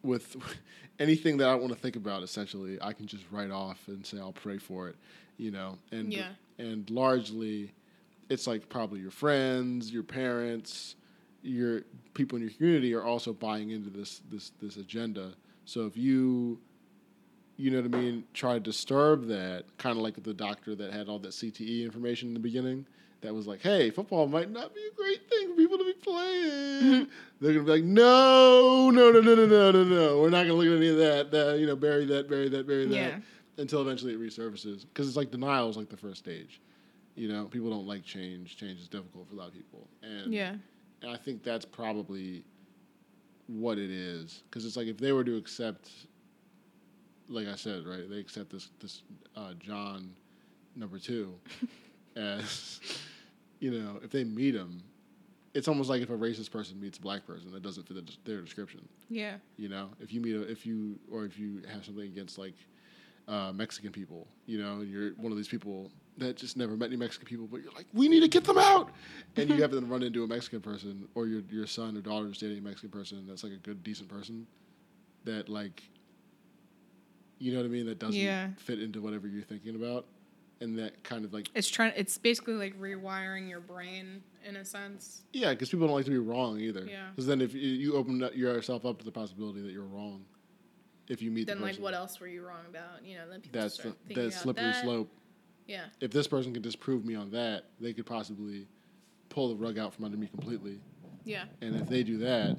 with anything that I want to think about, essentially, I can just write off and say I'll pray for it, and largely, it's like probably your friends, your parents, your people in your community are also buying into this agenda. So if you know what I mean, try to disturb that, kind of like the doctor that had all that CTE information in the beginning, that was like, hey, football might not be a great thing for people to be playing. Mm-hmm. They're going to be like, no. We're not going to look at any of that. Bury that. Until eventually it resurfaces. Because it's like denial is like the first stage. People don't like change. Change is difficult for a lot of people. And I think that's probably what it is. Because it's like if they were to accept, like I said, right, they accept this John number 2 as, if they meet him, it's almost like if a racist person meets a black person that doesn't fit their description. Yeah. If you have something against like Mexican people, and you're one of these people that just never met any Mexican people, but you're like, we need to get them out, and you have to run into a Mexican person, or your son or daughter is dating a Mexican person that's like a good, decent person, that like, you know what I mean, that doesn't fit into whatever you're thinking about. And that kind of like... It's basically like rewiring your brain, in a sense. Yeah, because people don't like to be wrong, either. Yeah. Because then if you open yourself up to the possibility that you're wrong, if you meet the person... Then, like, what else were you wrong about? Then people that's start thinking about slippery slope. Yeah. If this person can disprove me on that, they could possibly pull the rug out from under me completely. Yeah. And if they do that...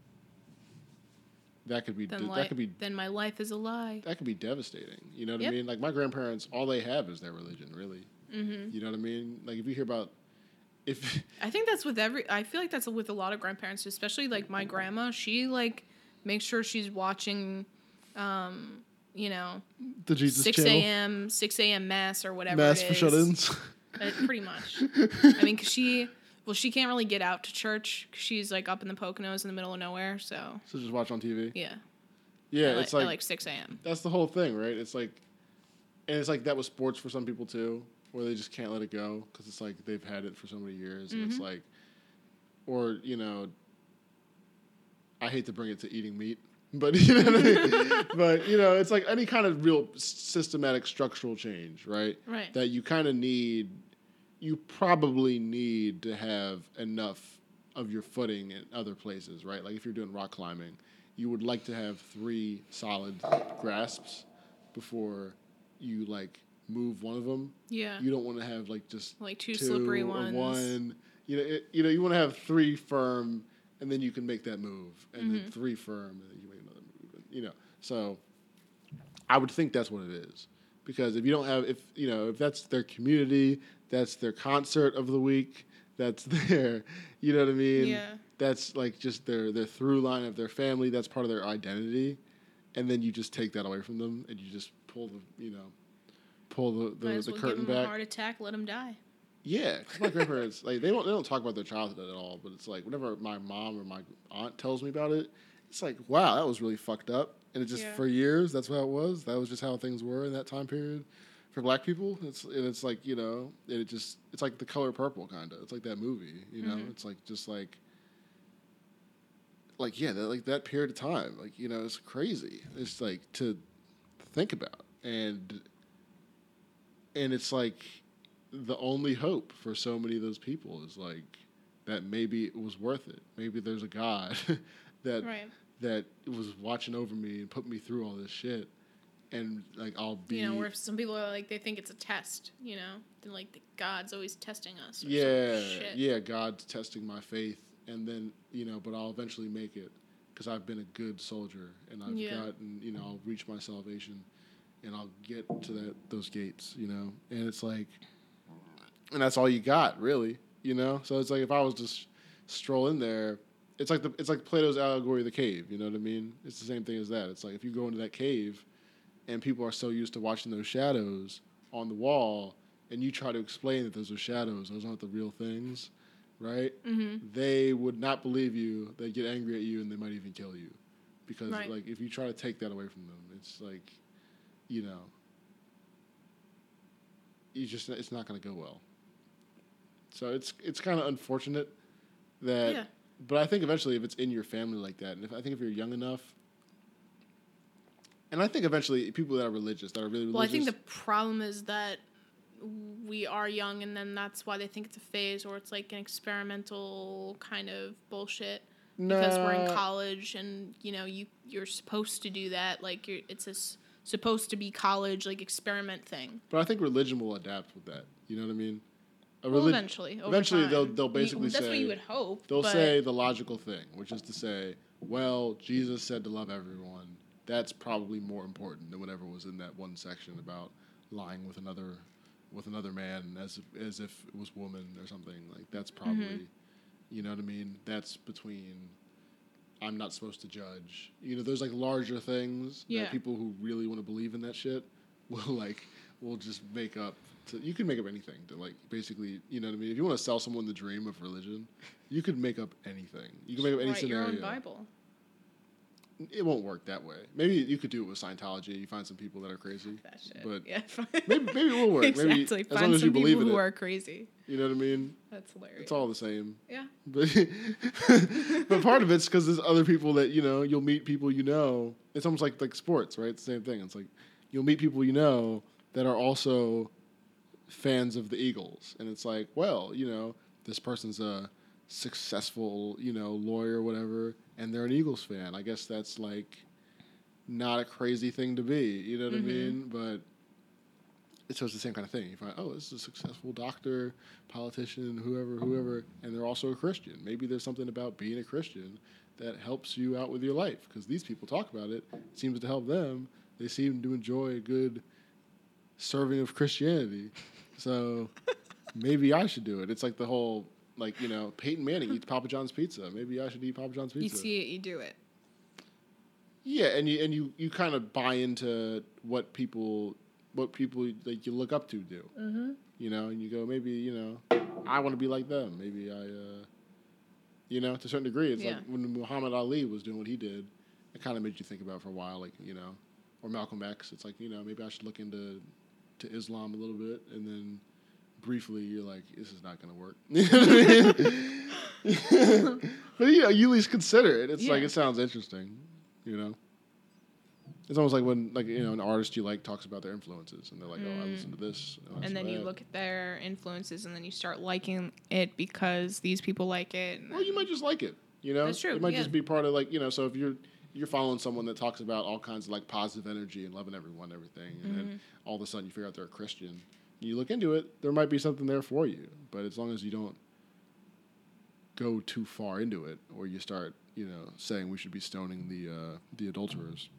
That could be. Then my life is a lie. That could be devastating. You know what I mean? Like my grandparents, all they have is their religion, really. Mm-hmm. You know what I mean? Like if you hear about, I think that's with I feel like that's with a lot of grandparents, especially like my grandma. She like makes sure she's watching, the Jesus 6 channel. 6 a.m. mass or whatever. Mass it for is. shut-ins. Pretty much. I mean, because she can't really get out to church. She's, like, up in the Poconos in the middle of nowhere, so... So just watch on TV? Yeah. Yeah, it's like... At, like, 6 a.m. That's the whole thing, right? It's like... And it's like that with sports for some people, too, where they just can't let it go, because it's like they've had it for so many years, and it's like... Or, I hate to bring it to eating meat, but, you know what I mean? But, it's like any kind of real systematic structural change, right? Right. That you kind of need... You probably need to have enough of your footing in other places, right? Like if you're doing rock climbing, you would like to have 3 solid grasps before you like move one of them. Yeah. You don't want to have like just like two slippery ones. One. You want to have 3 firm, and then you can make that move, and then 3 firm, and then you make another move. And, so I would think that's what it is, because if you don't have, if that's their community. That's their concert of the week. That's their, you know what I mean? Yeah. That's like just their through line of their family. That's part of their identity. And then you just take that away from them, and you just pull the curtain back. Give them a heart attack, let them die. Yeah, cause my grandparents they don't talk about their childhood at all. But it's like whenever my mom or my aunt tells me about it, it's like, wow, that was really fucked up. And it just for years, that's how it was. That was just how things were in that time period. For black people, it's like, it's like The Color Purple, kind of. It's like that movie, It's like just like that period of time, like, it's crazy. It's like to think about, and it's like the only hope for so many of those people is like that maybe it was worth it. Maybe there's a God that was watching over me and put me through all this shit. And like I'll be, where some people are like they think it's a test, then like God's always testing us. Or yeah, God's testing my faith, and then but I'll eventually make it because I've been a good soldier, and I've gotten, I'll reach my salvation, and I'll get to those gates, and it's like, and that's all you got, really, So it's like if I was just stroll in there, it's like Plato's allegory of the cave, you know what I mean? It's the same thing as that. It's like if you go into that cave. And people are so used to watching those shadows on the wall, and you try to explain that those are shadows, those aren't the real things, right? Mm-hmm. They would not believe you. They get angry at you, and they might even kill you, because like if you try to take that away from them, it's like, it's not going to go well. So it's kind of unfortunate that, but I think eventually if it's in your family like that, and I think if you're young enough. And I think eventually people that are religious, that are really religious. Well, I think the problem is that we are young, and then that's why they think it's a phase, or it's like an experimental kind of bullshit. Because we're in college, and you're supposed to do that. Like supposed to be college like experiment thing. But I think religion will adapt with that. You know what I mean? Eventually. Eventually, they'll basically say. That's what you would hope. They'll say the logical thing, which is to say, well, Jesus said to love everyone. That's probably more important than whatever was in that one section about lying with another man as if it was woman or something. Like that's probably, you know what I mean? That's between. I'm not supposed to judge. There's like larger things that people who really want to believe in that shit will just make up. You can make up anything to like basically, you know what I mean? If you want to sell someone the dream of religion, you could make up anything. You can make up any scenario. Write your own Bible. It won't work that way. Maybe you could do it with Scientology. You find some people that are crazy. That shit. But yeah, maybe it will work. Exactly. Maybe as long as you believe in it. Who are crazy. You know what I mean? That's hilarious. It's all the same. Yeah. But part of it's because there's other people that you'll meet people It's almost like sports, right? It's the same thing. It's like you'll meet people that are also fans of the Eagles, and it's like, well, this person's a successful, lawyer or whatever, and they're an Eagles fan. I guess that's like not a crazy thing to be, you know what I mean? But it's the same kind of thing. You find, oh, this is a successful doctor, politician, whoever, and they're also a Christian. Maybe there's something about being a Christian that helps you out with your life, because these people talk about it. It seems to help them. They seem to enjoy a good serving of Christianity. So maybe I should do it. It's like the whole, Peyton Manning eats Papa John's pizza. Maybe I should eat Papa John's pizza. You see it, you do it. Yeah, and you kind of buy into what people like you look up to do. Mm-hmm. And you go, maybe, I want to be like them. Maybe I, to a certain degree. It's like when Muhammad Ali was doing what he did, it kind of made you think about it for a while, or Malcolm X. It's like, maybe I should look into Islam a little bit, and then briefly you're like, this is not going to work. You know what I mean? But you at least consider it. It's like, it sounds interesting, It's almost like when an artist you like talks about their influences, and they're like, oh, I listen to this. And then you look at their influences, and then you start liking it because these people like it. Well, you might just like it, That's true. It might just be part of so if you're following someone that talks about all kinds of positive energy and loving everyone and everything, and then all of a sudden you figure out they're a Christian, you look into it, there might be something there for you. But as long as you don't go too far into it, or you start, saying we should be stoning the adulterers,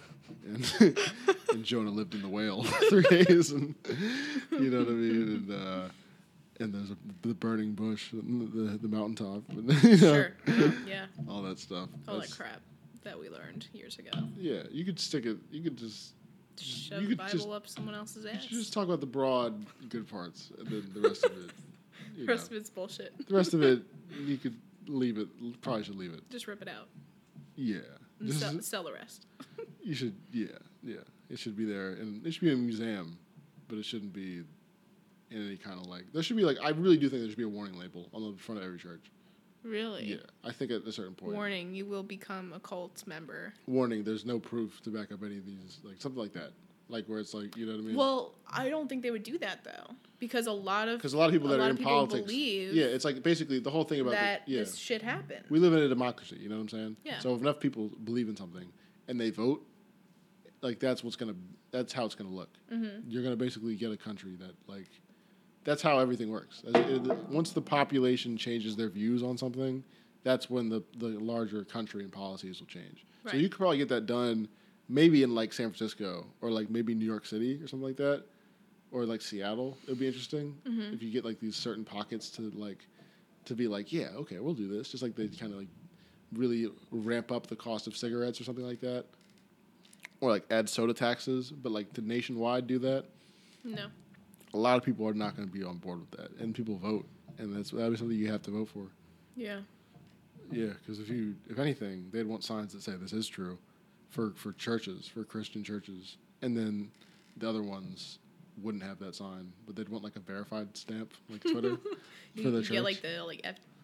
and Jonah lived in the whale for 3 days, and you know what I mean, and there's the burning bush, and the mountaintop, and, Sure, yeah, all that stuff, all that crap that we learned years ago. Yeah, you could stick it. You could just shove the Bible up someone else's ass. Just talk about the broad good parts, and then the rest of it. The rest of it's bullshit. The rest of it, you could leave it. Probably should leave it. Just rip it out. Yeah. Sell the rest. You should. Yeah. It should be there, and it should be in a museum, but it shouldn't be in any kind of there should be I really do think there should be a warning label on the front of every church. Really? Yeah, I think at a certain point. Warning: you will become a cult member. Warning: there's no proof to back up any of these, something like that, where it's you know what I mean. Well, I don't think they would do that though, because a lot of people that are in politics believe. Yeah, it's basically the whole thing about that this shit happened. We live in a democracy. You know what I'm saying? Yeah. So if enough people believe in something and they vote, that's how it's gonna look. Mm-hmm. You're gonna basically get a country that that's how everything works. Once the population changes their views on something, that's when the larger country and policies will change. Right. So you could probably get that done maybe in San Francisco, or maybe New York City or something like that, or Seattle. It would be interesting if you get these certain pockets to be yeah, okay, we'll do this. Just they kind of really ramp up the cost of cigarettes or something like that, or add soda taxes, but to nationwide do that. No. A lot of people are not going to be on board with that, and people vote, and that'd be something you have to vote for. Yeah. Yeah, because if anything, they'd want signs that say this is true, for churches, for Christian churches, and then the other ones wouldn't have that sign, but they'd want a verified stamp, Twitter, for their church. You get the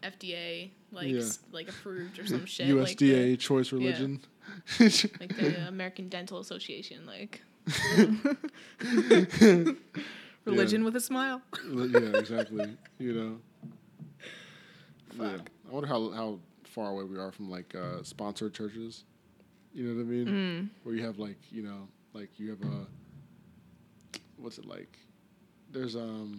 FDA like approved or some shit. USDA choice religion. Yeah. Like the American Dental Association, like religion with a smile. Yeah, exactly. You know. Fuck. Yeah. I wonder how far away we are from like sponsored churches. You know what I mean? Where you have like you have a what's it like? There's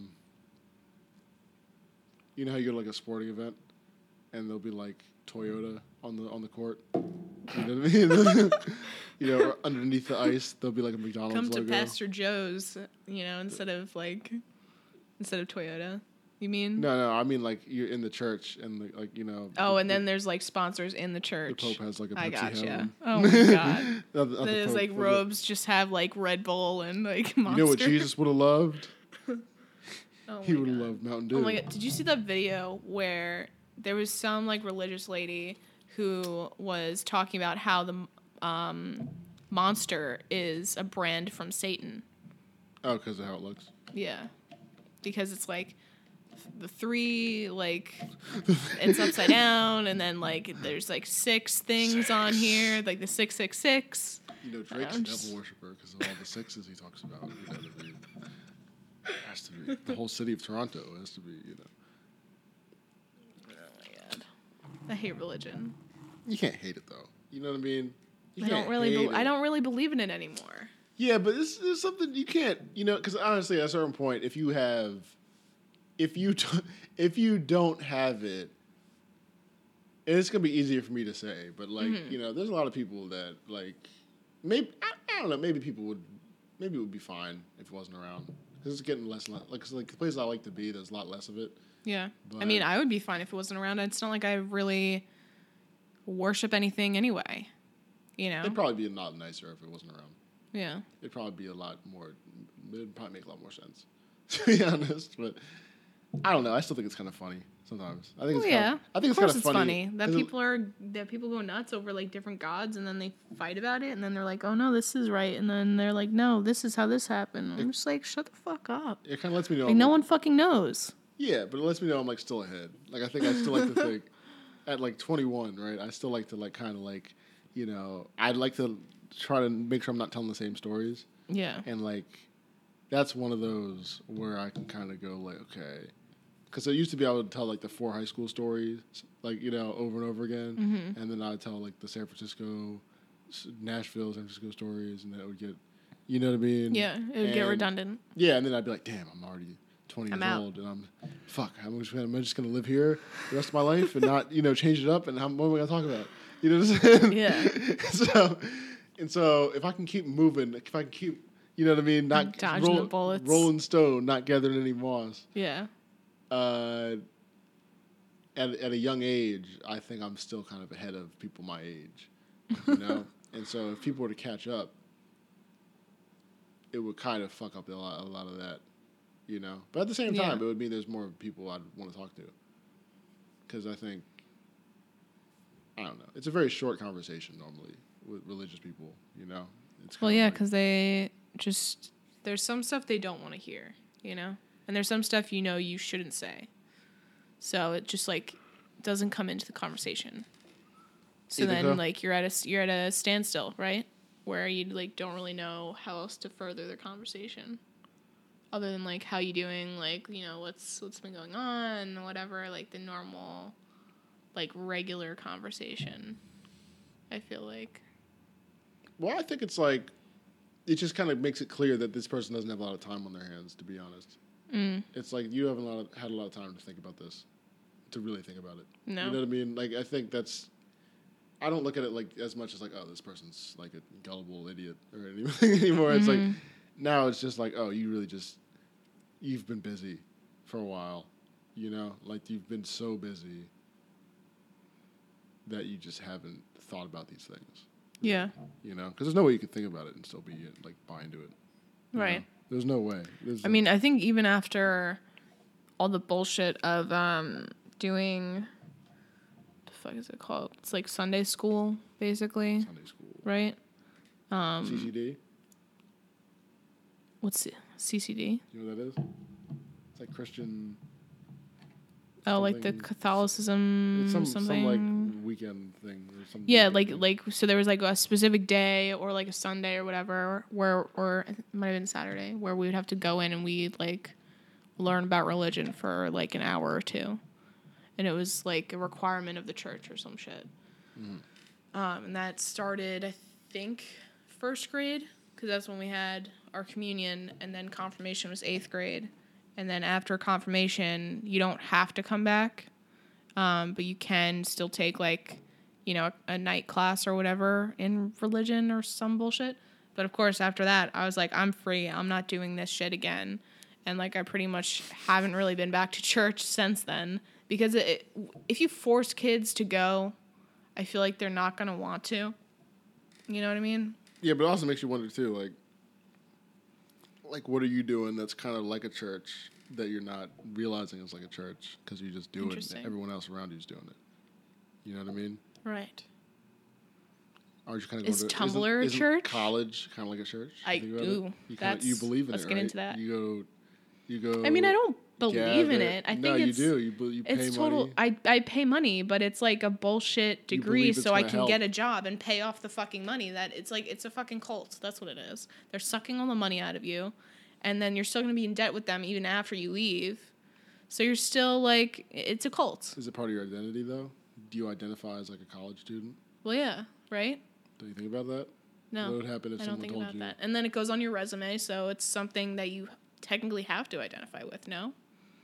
you know how you go to like a sporting event and there'll be like Toyota on the court. You know what I mean? You know, or underneath the ice there'll be like a McDonald's Come logo. to Pastor Joe's, you know, instead of Toyota. You mean? No, I mean like you're in the church and like you know. Oh, and then there's like sponsors in the church. The Pope has like a Pepsi I gotcha. heaven. Oh my god. Not His Pope, like robes just have like Red Bull and like Monster. You know what Jesus would have loved? Oh He my would have God. loved Mountain Dew. Oh my god! Did you see that video where there was some like religious lady who was talking about how the Monster is a brand from Satan? Oh, because of how it looks. Yeah, because it's like the three like it's upside down, and then like there's like 6 things on here, like the 666. You know, Drake's a devil worshiper because of all the sixes he talks about. Has to be the whole city of Toronto. Has to be, you know. Oh my god, I hate religion. You can't hate it though. You know what I mean? I don't really believe in it anymore. Yeah, but there's something you can't, you know, because honestly, at a certain point, if you don't have it, it's gonna be easier for me to say. But like, you know, there's a lot of people that like, maybe I don't know, maybe it would be fine if it wasn't around. Because it's getting less and less. Like the places I like to be, there's a lot less of it. Yeah. But, I mean, I would be fine if it wasn't around. It's not like I really worship anything anyway. You know? It'd probably be a lot nicer if it wasn't around. Yeah. It'd probably be a lot more. It'd probably make a lot more sense, to be honest. But I don't know. I still think it's kind of funny sometimes. I think it's kind of funny that people go nuts over like different gods, and then they fight about it, and then they're like, "Oh no, this is right," and then they're like, "No, this is how this happened." I'm just like, "Shut the fuck up." It kind of lets me know. Like, no one fucking knows. Yeah, but it lets me know I'm like still ahead. Like I think I still like to think at like 21, right? I still like to like kind of like, you know, I'd like to try to make sure I'm not telling the same stories. Yeah. And like, that's one of those where I can kind of go like, okay. Because I used to be able to tell like the 4 high school stories, like, you know, over and over again. Mm-hmm. And then I'd tell like the Nashville, San Francisco stories, and that would get, you know what I mean? Yeah, it would get redundant. Yeah, and then I'd be like, damn, I'm already 20 years old, and am I just going to live here the rest of my life and not, you know, change it up? And what am I going to talk about? You know what I'm saying? Yeah. So if I can keep moving, if I can keep, you know what I mean? Not dodging the bullets. Rolling stone, not gathering any moss. Yeah. At a young age, I think I'm still kind of ahead of people my age, you know? And so if people were to catch up, it would kind of fuck up a lot of that, you know? But at the same time, it would mean there's more people I'd want to talk to. Because I think, I don't know, it's a very short conversation normally with religious people, you know? Because there's some stuff they don't want to hear, you know? And there's some stuff you know you shouldn't say. So it just like doesn't come into the conversation. So then like you're at a standstill, right? Where you like don't really know how else to further the conversation. Other than like how you doing, like, you know, what's been going on, whatever, like the normal like regular conversation. I feel like. Well, I think it's like it just kind of makes it clear that this person doesn't have a lot of time on their hands, to be honest. It's like you haven't had a lot of time to think about this, to really think about it. No. You know what I mean? Like, I think I don't look at it like as much as like, oh, this person's like a gullible idiot or anything anymore. It's like, now it's just like, oh, you've been busy for a while, you know? Like, you've been so busy that you just haven't thought about these things. Yeah. You know? Because there's no way you could think about it and still be, like, buy into it. Right. Know? There's no way. I mean, I think even after all the bullshit of doing, what the fuck is it called? It's like Sunday school, basically. Sunday school. Right? CCD? What's CCD? You know what that is? It's like Christian... Oh, like the Catholicism it's something. Some like weekend thing or something. Yeah, like so there was like a specific day or like a Sunday or whatever where, or it might have been Saturday, where we would have to go in and we'd like learn about religion for like an hour or two, and it was like a requirement of the church or some shit. And that started, I think, first grade, because that's when we had our communion, and then confirmation was 8th grade. And then after confirmation, you don't have to come back, but you can still take, like, you know, a night class or whatever in religion or some bullshit. But, of course, after that, I was like, I'm free. I'm not doing this shit again. And, like, I pretty much haven't really been back to church since then. Because if you force kids to go, I feel like they're not going to want to. You know what I mean? Yeah, but it also makes you wonder, too, like what are you doing that's kind of like a church that you're not realizing is like a church because you just do it and everyone else around you is doing it. You know what I mean? Right. Are you kind of is Tumblr a church? College kind of like a church? I do. You believe in let's it, get right? into that. You go. I mean, I don't believe in it. I think you do. You pay it's total. Money. I pay money, but it's like a bullshit degree, so I can help. get a job and pay off the fucking money. That it's like it's a fucking cult. That's what it is. They're sucking all the money out of you, and then you're still gonna be in debt with them even after you leave. So you're still like it's a cult. Is it part of your identity though? Do you identify as like a college student? Well, yeah, right. Do you think about that? No. What would happen if I someone don't think told about you? that. And then it goes on your resume, so it's something that you technically have to identify with. No.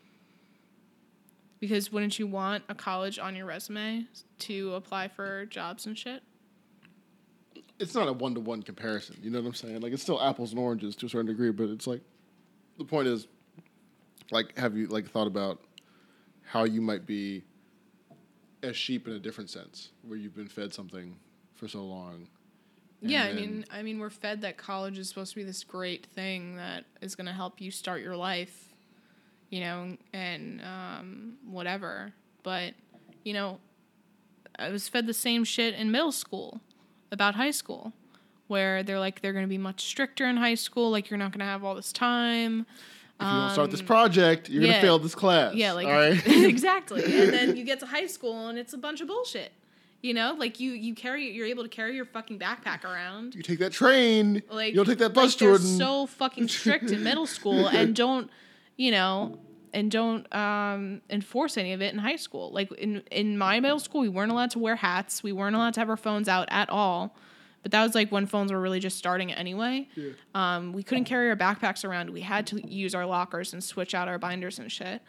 Because wouldn't you want a college on your resume to apply for jobs and shit? It's not a one-to-one comparison. You know what I'm saying? Like, it's still apples and oranges to a certain degree, but it's like, the point is, like, have you, like, thought about how you might be a sheep in a different sense, where you've been fed something for so long? Yeah, I mean, we're fed that college is supposed to be this great thing that is going to help you start your life. You know, and whatever. But, you know, I was fed the same shit in middle school about high school, where they're like, they're going to be much stricter in high school. Like, you're not going to have all this time. If you don't start this project, you're going to fail this class. Yeah, like, all right? Exactly. And then you get to high school, and it's a bunch of bullshit. You know, like, you're able to carry your fucking backpack around. You take that train. Like, you don't take that bus, Jordan. They're so fucking strict in middle school and don't... You know, and don't enforce any of it in high school. Like, in my middle school, we weren't allowed to wear hats. We weren't allowed to have our phones out at all. But that was, like, when phones were really just starting anyway. Yeah. We couldn't carry our backpacks around. We had to use our lockers and switch out our binders and shit.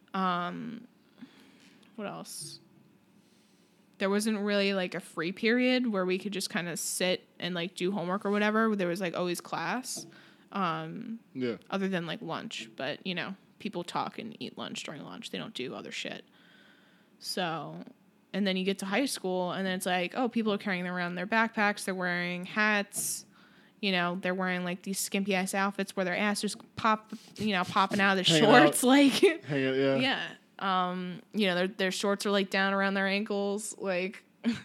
What else? There wasn't really, like, a free period where we could just kind of sit and, like, do homework or whatever. There was, like, always class. Other than like lunch, but you know, people talk and eat lunch during lunch. They don't do other shit. So, and then you get to high school and then it's like, oh, people are carrying around their backpacks. They're wearing hats. You know, they're wearing like these skimpy ass outfits where their ass just popping out of their shorts. Like, yeah. You know, their shorts are like down around their ankles. Like,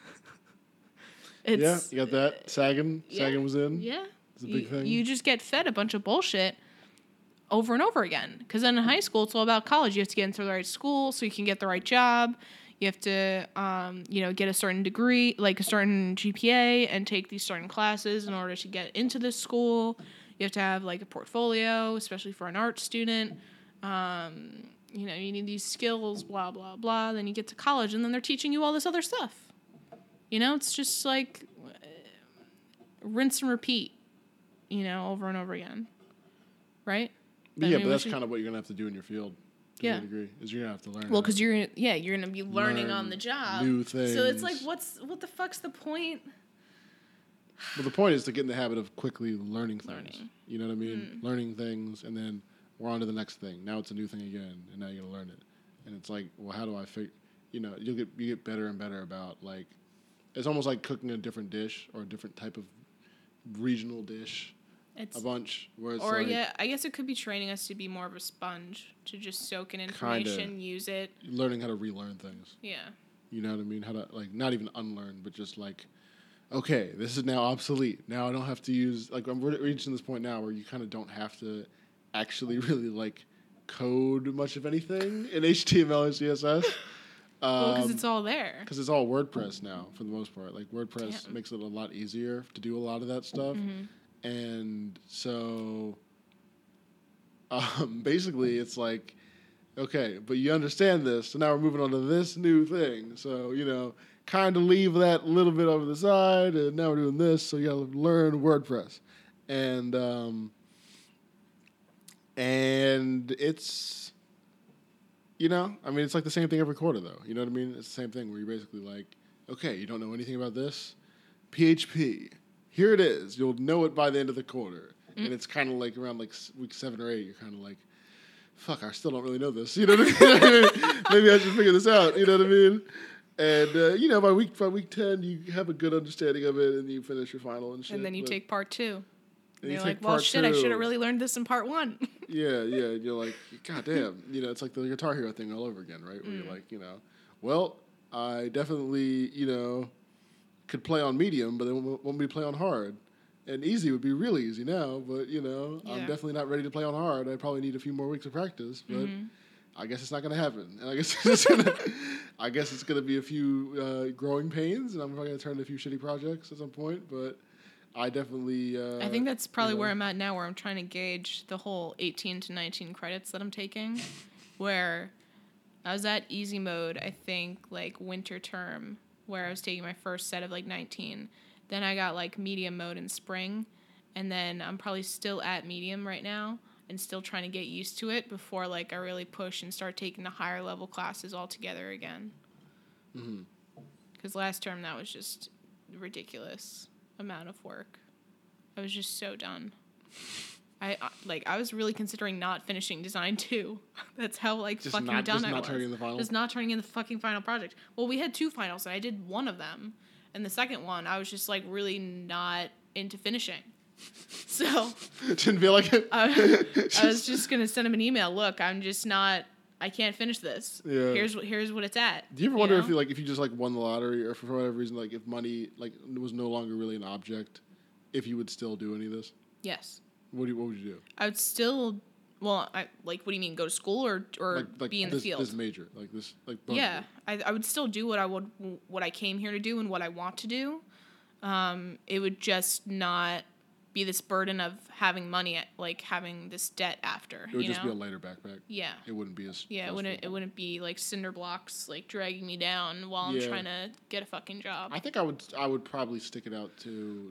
it's, you got that sagging. Yeah, sagging was in. Yeah. It's a big thing. You just get fed a bunch of bullshit over and over again. Because then in high school, it's all about college. You have to get into the right school so you can get the right job. You have to, you know, get a certain degree, like a certain GPA, and take these certain classes in order to get into this school. You have to have like a portfolio, especially for an art student. You know, you need these skills, blah, blah, blah. Then you get to college, and then they're teaching you all this other stuff. You know, it's just like rinse and repeat. You know, over and over again, right? But that's kind of what you're gonna have to do in your field. To a degree, is you're gonna have to learn. Well, because you're gonna be learning on the job, new things. So it's like, what the fuck's the point? Well, the point is to get in the habit of quickly learning things. You know what I mean? Learning things, and then we're on to the next thing. Now it's a new thing again, and now you gotta learn it. And it's like, well, how do I figure? You know, you get better and better about like, it's almost like cooking a different dish or a different type of regional dish. It's a bunch. Where it's I guess it could be training us to be more of a sponge, to just soak in information, use it. Learning how to relearn things. Yeah. You know what I mean? How to, like, not even unlearn, but just like, okay, this is now obsolete. Now I don't have to use, like, I'm reaching this point now where you kind of don't have to actually really, like, code much of anything in HTML and CSS. Well, because it's all there. Because it's all WordPress now, for the most part. Like, WordPress makes it a lot easier to do a lot of that stuff. Mm-hmm. And so, basically, it's like, okay, but you understand this, so now we're moving on to this new thing. So, you know, kind of leave that little bit over the side, and now we're doing this, so you got to learn WordPress. And it's... You know, I mean, it's like the same thing every quarter, though. You know what I mean? It's the same thing where you're basically like, okay, you don't know anything about this? PHP. Here it is. You'll know it by the end of the quarter. Mm. And it's kind of like around like week 7 or 8, you're kind of like, fuck, I still don't really know this. You know what I mean? Maybe I should figure this out. You know what I mean? And, you know, by week 10, you have a good understanding of it, and you finish your final and shit. And then you take part 2. And you're like, well, shit, I should have really learned this in part 1. Yeah. You're like, God damn. You know, it's like the Guitar Hero thing all over again, right? Where you're like, you know, well, I definitely, you know, could play on medium, but then won't be play on hard. And easy would be really easy now, but, you know, I'm definitely not ready to play on hard. I probably need a few more weeks of practice, but I guess it's not going to happen. And I guess it's gonna be a few growing pains, and I'm probably going to turn to a few shitty projects at some point, but... I definitely... I think that's probably where I'm at now, where I'm trying to gauge the whole 18 to 19 credits that I'm taking, where I was at easy mode, I think, like, winter term, where I was taking my first set of, like, 19. Then I got, like, medium mode in spring, and then I'm probably still at medium right now and still trying to get used to it before, like, I really push and start taking the higher level classes all together again. Because last term, that was just ridiculous amount of work. I was just so done. I was really considering not finishing design 2. That's how done I was. Just not turning in the final? Just not turning in the fucking final project. Well, we had 2 finals, and I did one of them. And the second one, I was just, like, really not into finishing. So... Didn't feel like it? I was just going to send him an email. Look, I'm just not... I can't finish this. Yeah. Here's what it's at. Do you ever wonder if you just like won the lottery, or for whatever reason, like if money like was no longer really an object, if you would still do any of this? Yes. What would you do? I would still. Well, what do you mean? Go to school or like be in the field? This major, like this, like. Yeah, I would still do what I came here to do and what I want to do. It would just not be this burden of having money, like having this debt after. It would just be a lighter backpack. Yeah. It wouldn't be as. Yeah, it wouldn't be like cinder blocks like dragging me down while I'm trying to get a fucking job. I think I would probably stick it out too.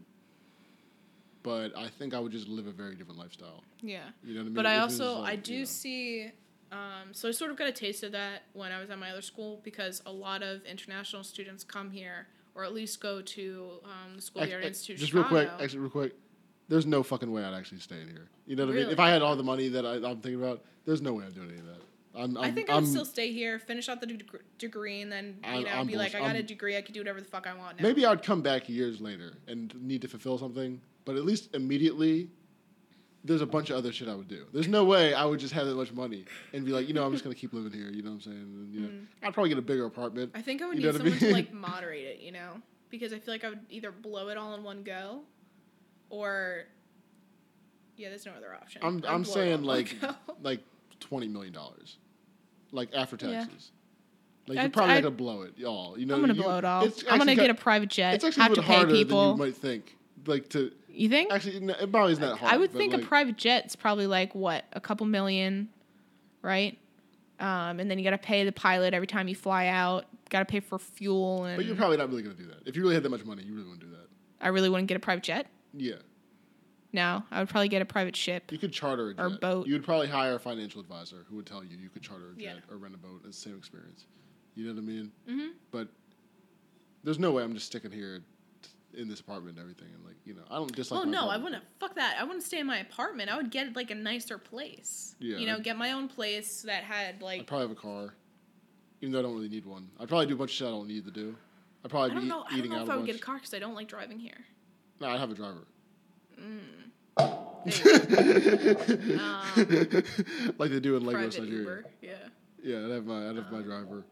But I think I would just live a very different lifestyle. Yeah. You know what I mean? But I do see. So I sort of got a taste of that when I was at my other school, because a lot of international students come here, or at least go to the School of the Art Institute. Just real quick. There's no fucking way I'd actually stay in here. You know what I mean? If I had all the money that I'm thinking about, there's no way I'm doing any of that. I think I would still stay here, finish out the degree, and then I got a degree. I could do whatever the fuck I want now. Maybe I'd come back years later and need to fulfill something, but at least immediately, there's a bunch of other shit I would do. There's no way I would just have that much money and be like, I'm just gonna keep living here. You know what I'm saying? And, I'd probably get a bigger apartment. I think I would need someone to like moderate it, because I feel like I would either blow it all in one go, or there's no other option. I'm saying like $20 million, like after taxes. Like you're probably not gonna blow it all. I'm gonna blow it all. I'm gonna get a private jet. It's actually have to pay people. Than you might think. You think? Actually, no, it probably isn't that hard. I would think a private jet's probably like a couple million, right? And then you got to pay the pilot every time you fly out. Got to pay for fuel and. But you're probably not really gonna do that. If you really had that much money, you really wouldn't do that. I really wouldn't get a private jet. Yeah. No, I would probably get a private ship. You could charter a jet. Or boat. You would probably hire a financial advisor who would tell you could charter a jet or rent a boat. It's the same experience. You know what I mean? Mm-hmm. But there's no way I'm just sticking here in this apartment and everything. And I don't dislike my apartment. I wouldn't. Fuck that. I wouldn't stay in my apartment. I would get like a nicer place. Yeah. Get my own place that had like. I'd probably have a car, even though I don't really need one. I'd probably do a bunch of shit I don't need to do. I'd probably be eating out a bunch. I don't know if I would get a car because I don't like driving here. No, I'd have a driver. Like they do in Lagos, Nigeria. Uber, yeah. Yeah, I'd have my driver.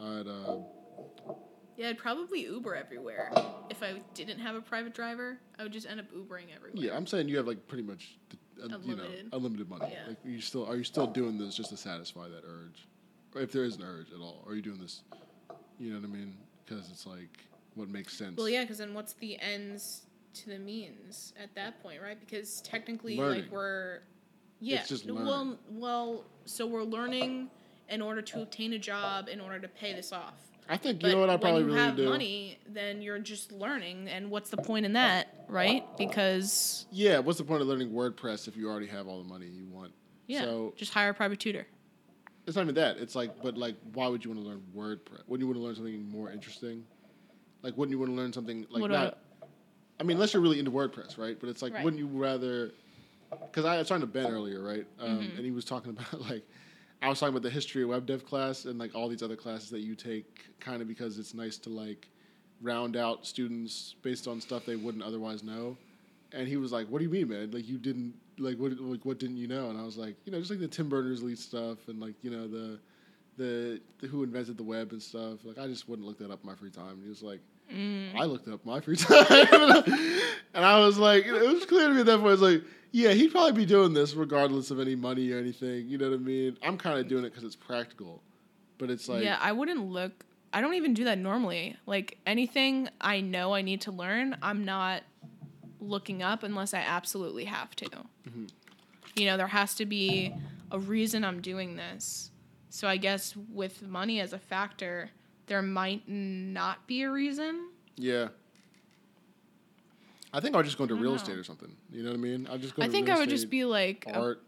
I'd probably Uber everywhere. If I didn't have a private driver, I would just end up Ubering everywhere. Yeah, I'm saying you have like pretty much unlimited money. Yeah. Like, are you still doing this just to satisfy that urge, or if there is an urge at all? Or are you doing this? You know what I mean? Because it's like what makes sense. Well, yeah, because then what's the ends to the means at that point, right? Because technically, learning. like we're, yeah, It's just learning. So we're learning in order to obtain a job, in order to pay this off. I think But you know what I probably when you really have do. money, then you're just learning, and what's the point in that, right? Because Yeah, what's the point of learning WordPress if you already have all the money you want? yeah, So just hire a private tutor. it's not even that. It's like, but like, why would you want to learn WordPress? Wouldn't you want to learn something more interesting? Like, wouldn't you want to learn something like What not? about- I mean, unless you're really into WordPress, right? But it's like, Right. wouldn't you rather? Because I was talking to Ben earlier, right? And he was talking about like, I was talking about the history of web dev class and like all these other classes that you take, kind of because it's nice to like round out students based on stuff they wouldn't otherwise know. And he was like, "What do you mean, man? Like you didn't what didn't you know?" And I was like, just like the Tim Berners-Lee stuff and like the who invented the web and stuff. Like I just wouldn't look that up in my free time. And he was like, I looked it up in my free time, and I was like, it was clear to me at that point. I was like, yeah, he'd probably be doing this regardless of any money or anything. You know what I mean? I'm kind of doing it because it's practical, but it's like, Yeah, I wouldn't look. I don't even do that normally. Like anything I know I need to learn, I'm not looking up unless I absolutely have to. Mhm. There has to be a reason I'm doing this. So I guess with money as a factor, there might not be a reason. yeah. I think I would just go into I don't real know. estate or something. You know what I mean? I'd just go. I into think real I would estate, just be like, art.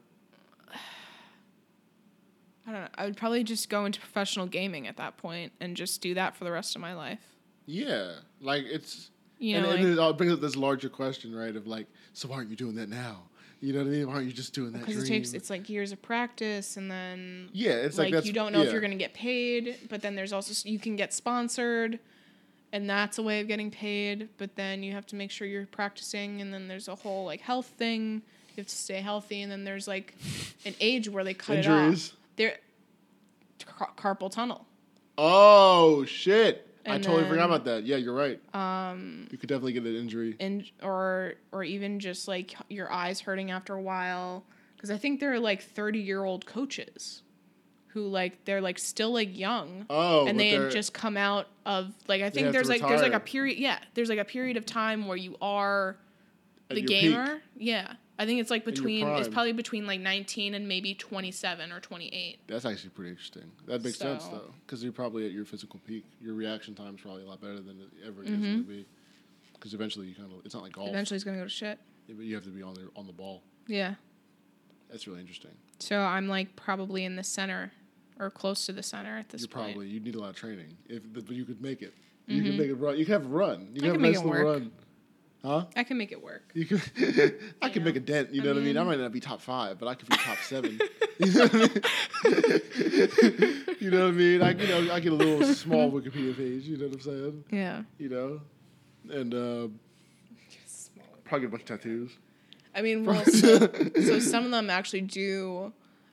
I don't know. I would probably just go into professional gaming at that point and just do that for the rest of my life. Yeah, like it's. You and know, and it brings up this larger question, right? Of like, so why aren't you doing that now? You know what I mean? Why aren't you just doing that? because it's like years of practice, and then Yeah, it's like that's, you don't know if yeah. you're going to get paid, but then there's also you can get sponsored, and that's a way of getting paid, but then you have to make sure you're practicing, and then there's a whole like health thing. You have to stay healthy, and then there's like an age where they cut Injuries. it off. There carpal tunnel. Oh shit. I And totally then, forgot about that. Yeah, you're right. You could definitely get an injury. or even just like your eyes hurting after a while, because I think there are like 30-year-old coaches who like they're like still like young, and they had just come out of like I think have to there's like retire. a period there's like a period of time where you are At the your gamer. peak. Yeah, I think it's like your it's prime. probably between like 19 and maybe 27 or 28. That's actually pretty interesting. That makes sense So- though, because you're probably at your physical peak. Your reaction time is probably a lot better than it ever is going to be. Because eventually you kind of, it's not like golf. Eventually, it's gonna go to shit. But you have to be on the ball. Yeah. That's really interesting. So I'm like probably in the center or close to the center at this You're point. probably you need a lot of training. But you could make it. You can make it run. You can have a run. You I can have can a make nice it little work. run. Huh? I can make it work. You can. I can know, make a dent. You know what I mean? I mean- might not be top 5, but I could be top 7. You know what I mean? You know what I mean? I get a little small Wikipedia page. You know what I'm saying? Yeah. You know, and probably get a bunch of tattoos. I mean, well, so some of them actually do,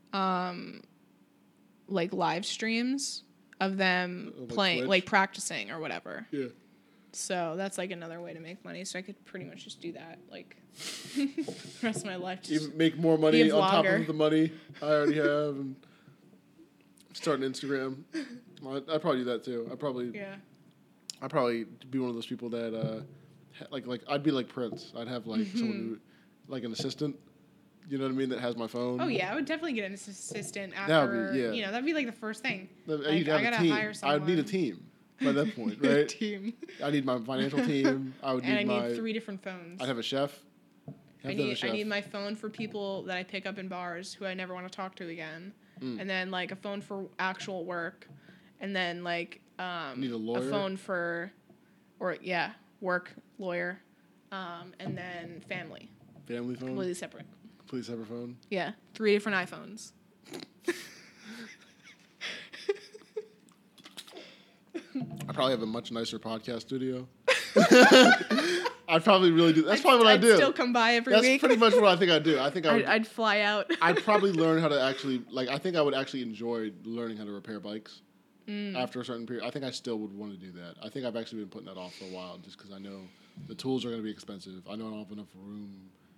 like live streams of them Like playing, Twitch? like practicing or whatever. Yeah. So that's like another way to make money. So I could pretty much just do that, like, the rest of my life. Just, Even make more money Be a on top vlogger. of the money I already have, and start an Instagram. I'd probably do that too. I'd probably be one of those people that like I'd be like Prince. I'd have like someone who, like an assistant. You know what I mean? That has my phone. oh yeah, I would definitely get an assistant That would after. be- yeah. That'd be like the first thing. You'd I have gotta a team. hire I'd need a someone. team by that point, right? Team. I need my financial team. I would And I need need 3 different phones. I'd have a chef. I need my phone for people that I pick up in bars who I never want to talk to again, and then like a phone for actual work, and then like Need a lawyer? phone for, work, lawyer, and then family, family phone. completely separate. Completely separate phone. Yeah, 3 different iPhones. I probably have a much nicer podcast studio. I'd probably really do. That's probably what I'd I do. still come by every That's week. pretty much what I think I do. I think I would, I'd fly out. I'd probably learn how to actually, like, I think I would actually enjoy learning how to repair bikes after a certain period. I think I still would want to do that. I think I've actually been putting that off for a while just because I know the tools are going to be expensive. I know I don't have enough room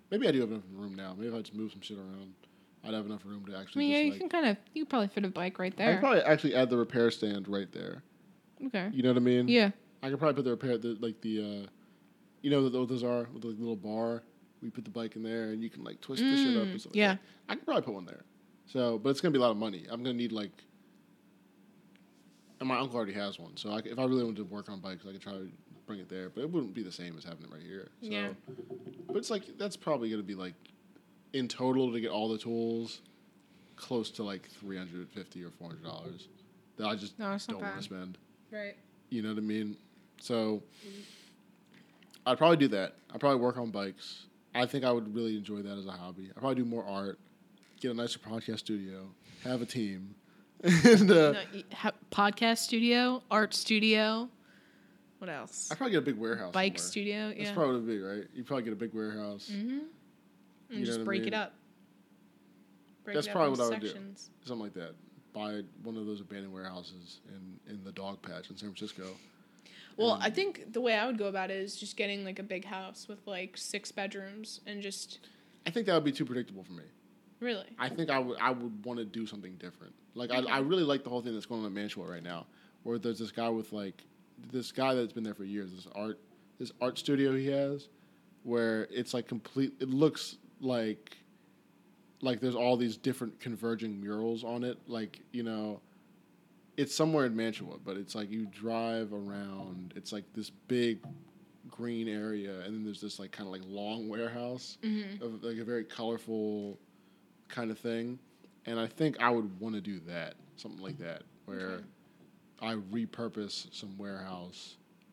Maybe I do have enough room now. Maybe if I just move some shit around, I'd have enough room to actually. I mean, you could probably fit a bike right there. I could probably actually add the repair stand right there. Okay. You know what I mean? Yeah. I could probably put you know what those are with the little bar. We put the bike in there, and you can like twist the shit up and stuff. Yeah. Like that. I could probably put one there. So, but it's gonna be a lot of money. I'm gonna need like. And my uncle already has one, so if I really wanted to work on bikes, I could try to bring it there. But it wouldn't be the same as having it right here. So, yeah. But it's like that's probably gonna be like, in total to get all the tools, close to like $350 or $400 that I just don't want to spend. Right. You know what I mean? So I'd probably do that. I'd probably work on bikes. I think I would really enjoy that as a hobby. I'd probably do more art, get a nicer podcast studio, have a team. And, podcast studio, art studio. What else? I'd probably get a big warehouse. Bike somewhere. studio, yeah. That's probably big, right? You'd probably get a big warehouse. Mm-hmm. And just break it up. That's probably what I would do. Something like that. Buy one of those abandoned warehouses in the dog patch in San Francisco. Well, I think the way I would go about it is just getting like a big house with like 6 bedrooms and just. I think that would be too predictable for me. Really? I think I would want to do something different. Like I really like the whole thing that's going on at Mantua right now, where there's this guy this guy that's been there for years. This art studio he has, where it's like complete. It looks like there's all these different converging murals on it. Like, you know, it's somewhere in Mantua, but it's like you drive around. It's like this big green area, and then there's this like kind of like long warehouse of like a very colorful kind of thing. And I think I would want to do that, something like that, where I repurpose some warehouse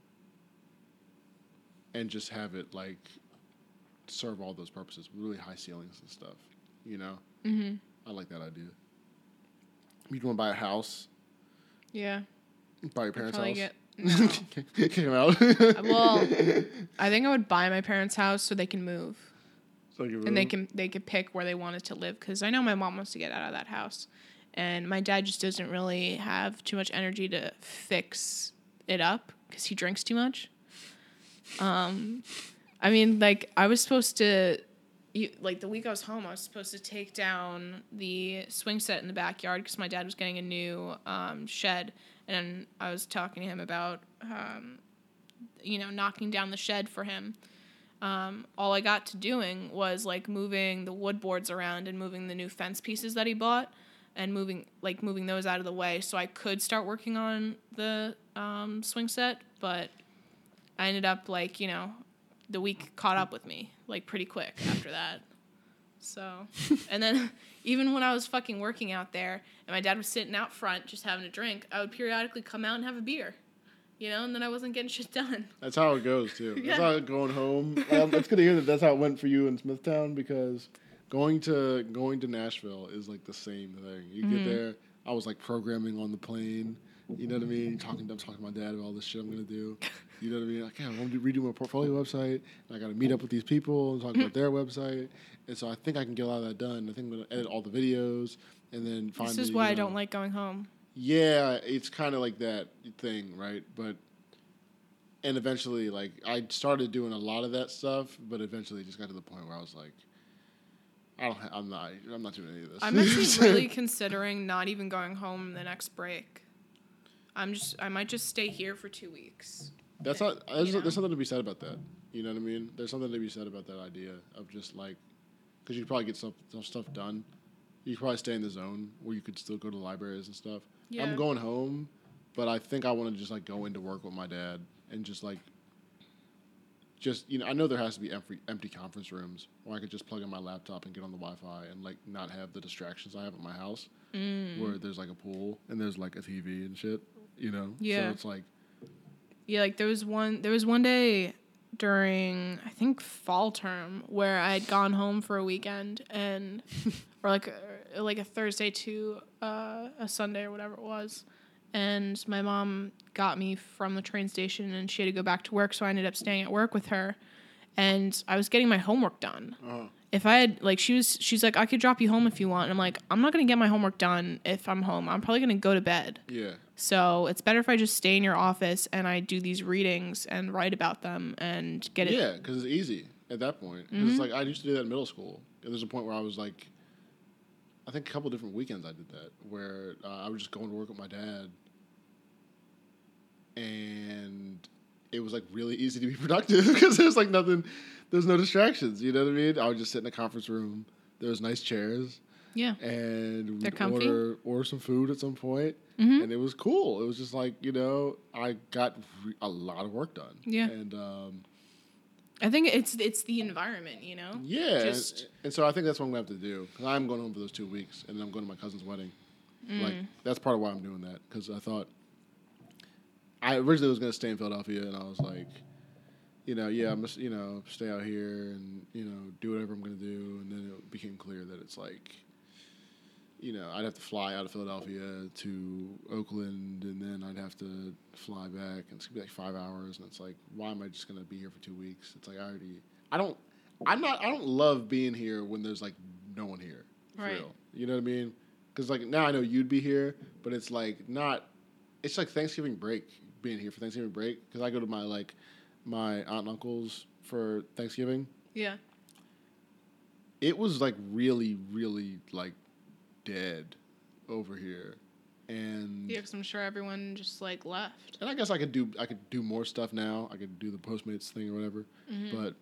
and just have it like serve all those purposes, really high ceilings and stuff. You know? Mm-hmm. I like that idea. You'd want to buy a house? Yeah. Buy your parents' house? No. Kick them out? Well, I think I would buy my parents' house so they can move. And they could pick where they wanted to live, because I know my mom wants to get out of that house, and my dad just doesn't really have too much energy to fix it up because he drinks too much. I mean, like I was supposed to, like the week I was home, I was supposed to take down the swing set in the backyard because my dad was getting a new shed, and I was talking to him about knocking down the shed for him. All I got to doing was like moving the wood boards around and moving the new fence pieces that he bought and moving those out of the way so I could start working on the swing set. But I ended up the week caught up with me like pretty quick after that. So, and then even when I was fucking working out there and my dad was sitting out front just having a drink, I would periodically come out and have a beer. And then I wasn't getting shit done. That's how it goes, too. Yeah. That's how going home. It's good to hear that's how it went for you in Smithtown, because going to Nashville is like the same thing. You get there, I was like programming on the plane. You know what I mean? I'm talking to my dad about all this shit I'm going to do. You know what I mean? Like, I want to redo my portfolio website. And I got to meet up with these people and talk about their website. And so I think I can get a lot of that done. I think I'm going to edit all the videos and then finally. This is why I don't like going home. Yeah, it's kind of like that thing, right? And eventually, like, I started doing a lot of that stuff, but eventually it just got to the point where I was like, I'm not doing any of this. I'm actually really considering not even going home the next break. I might just stay here for 2 weeks. There's something to be said about that. You know what I mean? There's something to be said about that idea of just like, because you could probably get some stuff done. You could probably stay in the zone where you could still go to libraries and stuff. Yeah. I'm going home, but I think I want to just like go into work with my dad and just I know there has to be empty conference rooms where I could just plug in my laptop and get on the Wi-Fi and like not have the distractions I have at my house, where there's like a pool and there's like a TV and shit. Yeah. So it's like. Yeah, like there was one day during I think fall term where I had gone home for a weekend and or like a Thursday to a Sunday or whatever it was, and my mom got me from the train station and she had to go back to work, so I ended up staying at work with her, and I was getting my homework done. Uh-huh. If I had she's like, I could drop you home if you want, and I'm like, I'm not gonna get my homework done if I'm home. I'm probably gonna go to bed. Yeah. So it's better if I just stay in your office and I do these readings and write about them and get it. Yeah, because it's easy. at that point. It's like I used to do that in middle school. And there's a point where I was like, I think a couple different weekends I did that, where I was just going to work with my dad, and it was like really easy to be productive because there's like nothing, there's no distractions. You know what I mean? I would just sit in a conference room. There was nice chairs. Yeah. And They're we'd comfy. order some food at some point. And it was cool. It was just like, I got a lot of work done. Yeah. And I think it's the environment, yeah. Just and so I think that's what I'm going to have to do. Because I'm going home for those 2 weeks, and then I'm going to my cousin's wedding. Like, that's part of why I'm doing that. Because I thought, I originally was going to stay in Philadelphia, and I was like, I'm going to, stay out here and, do whatever I'm going to do. And then it became clear that it's like, I'd have to fly out of Philadelphia to Oakland, and then I'd have to fly back, and it's gonna be like 5 hours. And it's like, why am I just gonna be here for 2 weeks? It's like I don't love being here when there's like no one here. For Right. real. You know what I mean? Because like now I know you'd be here, but it's like not. It's like Thanksgiving break, being here for Thanksgiving break, because I go to my aunt and uncle's for Thanksgiving. yeah. It was like really, really like dead over here, and Yeah, because I'm sure everyone just like left. and I guess I could do more stuff now. I could do the Postmates thing or whatever, but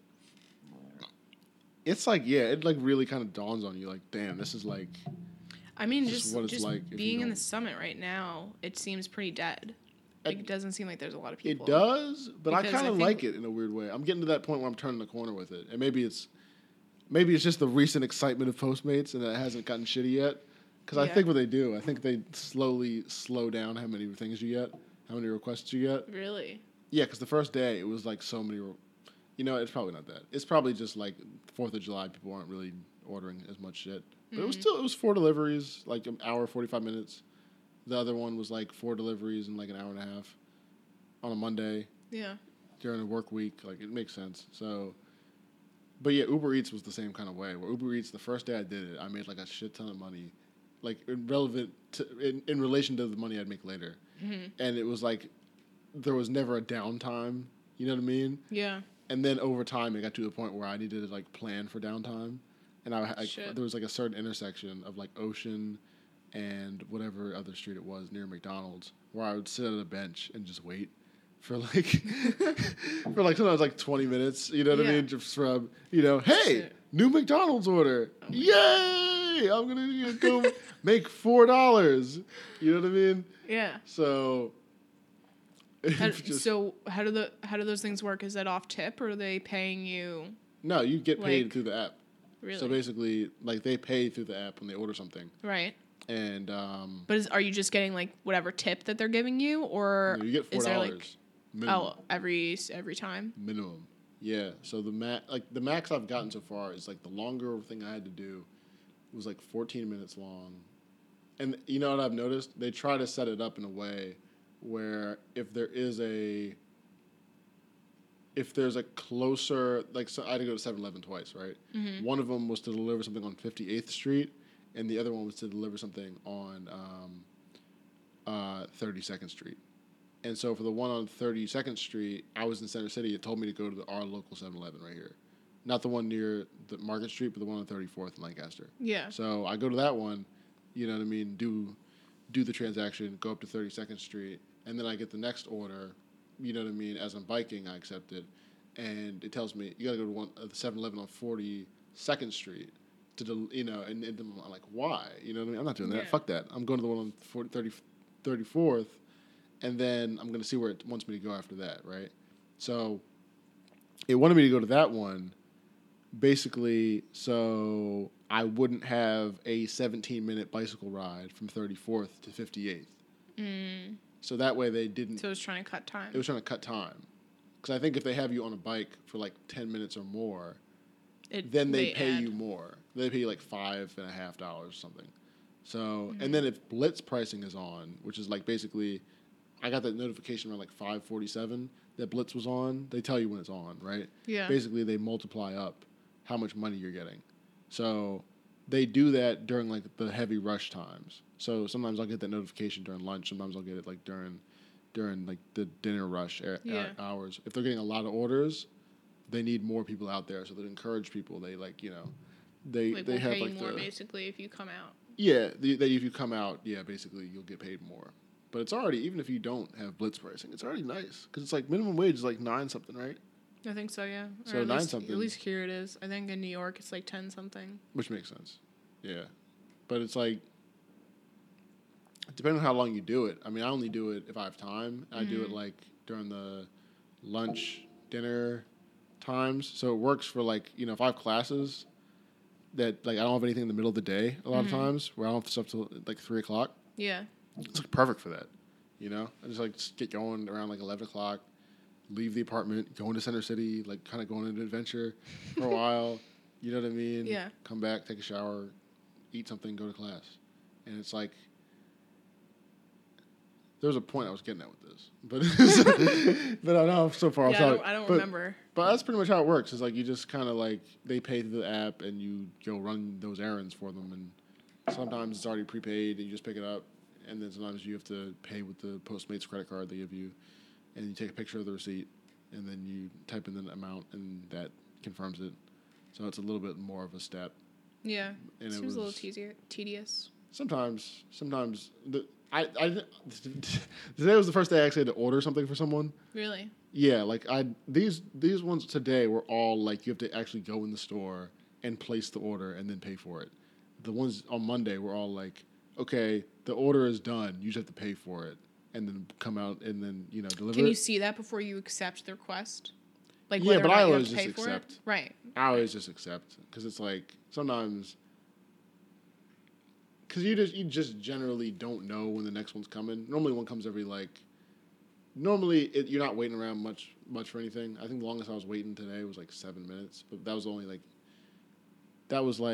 it's like it like really kind of dawns on you like, damn, this is like. I mean, This is what it's just like if you being in the don't- summit right now, it seems pretty dead. Like, it doesn't seem like there's a lot of It people. does, but I Because kind I of think- like it in a weird way. I'm getting to that point where I'm turning the corner with it, and maybe it's just the recent excitement of Postmates, and it hasn't gotten shitty yet. Because I Yeah. think what they do, I think they slowly slow down how many things you get, how many requests you get. Really? Yeah, because the first day it was like so many. It's probably not that. It's probably just like 4th of July. People aren't really ordering as much shit, but it was 4 deliveries, like an hour 45 minutes. The other one was like 4 deliveries in like an hour and a half on a Monday Yeah. during a work week. Like it makes sense. So, but yeah, Uber Eats was the same kind of way. Where Uber Eats, the first day I did it, I made like a shit ton of money, like in relation to the money I'd make later. And it was like there was never a downtime. You know what I mean? Yeah. And then over time, it got to the point where I needed to like plan for downtime, and there was like a certain intersection of like Ocean and whatever other street it was near McDonald's, where I would sit on a bench and just wait for like for like sometimes like 20 minutes. You know what I Yeah. mean? Just from hey, Shit. new McDonald's order, yay! I'm gonna go make $4. You know what I mean? Yeah. So. So how do those things work? Is that off tip, or are they paying you? No, you get paid Like, through the app. Really? So basically, like they pay through the app when they order something, Right. and But are you just getting like whatever tip that they're giving you, or you get is there $4 like minimum. every time? Minimum, yeah. So the max I've gotten so far is like the longer thing I had to do was like 14 minutes long, and you know what I've noticed? They try to set it up in a way where if there's a closer, like, so I had to go to 7-Eleven twice, right? One of them was to deliver something on 58th Street, and the other one was to deliver something on 32nd Street. And so for the one on 32nd Street, I was in Center City. It told me to go to our local 7-Eleven right here. Not the one near the Market Street, but the one on 34th in Lancaster. Yeah. So I go to that one, you know what I mean, do the transaction, go up to 32nd Street, and then I get the next order, you know what I mean, as I'm biking, I accept it, and it tells me, you gotta go to the 7-Eleven on 42nd Street, and I'm like, why? You know what I mean? I'm not doing that. Yeah. Fuck that. I'm going to the one on 34th, and then I'm gonna see where it wants me to go after that, right? So it wanted me to go to that one, basically, so I wouldn't have a 17-minute bicycle ride from 34th to 58th. So that way they didn't. So it was trying to cut time. It was trying to cut time. Because I think if they have you on a bike for like 10 minutes or more, then they pay you more. They pay you like $5.50 or something. So, and then if Blitz pricing is on, which is like basically, I got that notification around like 5:47 that Blitz was on. They tell you when it's on, right? Yeah. Basically, they multiply up how much money you're getting. So they do that during like the heavy rush times. So sometimes I'll get that notification during lunch. Sometimes I'll get it like during like the dinner rush hours. If they're getting a lot of orders, they need more people out there, so they encourage people. They like, you know, they we'll have pay like you more basically if you come out. Yeah, that if you come out, yeah, basically you'll get paid more. But it's already, even if you don't have blitz pricing, it's already nice because it's like minimum wage is like 9 something, right? I think so, yeah. So or 9 something. At least here it is. I think in New York it's like 10 something. Which makes sense. Yeah, but it's like depending on how long you do it. I mean, I only do it if I have time. I do it like during the lunch, dinner times. So it works for like, you know, if I have classes that like I don't have anything in the middle of the day a lot of times where I don't have stuff till like 3 o'clock. Yeah. It's like perfect for that. You know, I just get going around like 11 o'clock, leave the apartment, go into Center City, like kind of go on an adventure for a while. You know what I mean? Yeah. Come back, take a shower, eat something, go to class. And it's like, there was a point I was getting at with this, but I know so far. Yeah, I don't remember. But that's pretty much how it works. It's like you just kind of like they pay through the app and you go run those errands for them, and sometimes it's already prepaid and you just pick it up, and then sometimes you have to pay with the Postmates credit card they give you, and you take a picture of the receipt, and then you type in the amount and that confirms it. So it's a little bit more of a step. Yeah, and seems a little tedious. Sometimes today was the first day I actually had to order something for someone. Really? Yeah, like these ones today were all like you have to actually go in the store and place the order and then pay for it. The ones on Monday were all like, okay, the order is done, you just have to pay for it and then come out and then, you know, deliver. Can you see that before you accept the request? Like yeah, but I always just accept. Right. I always just accept because it's like sometimes. Because you just generally don't know when the next one's coming. Normally one comes every like. Normally you're not waiting around much for anything. I think the longest I was waiting today was like 7 minutes, but that was only like. That was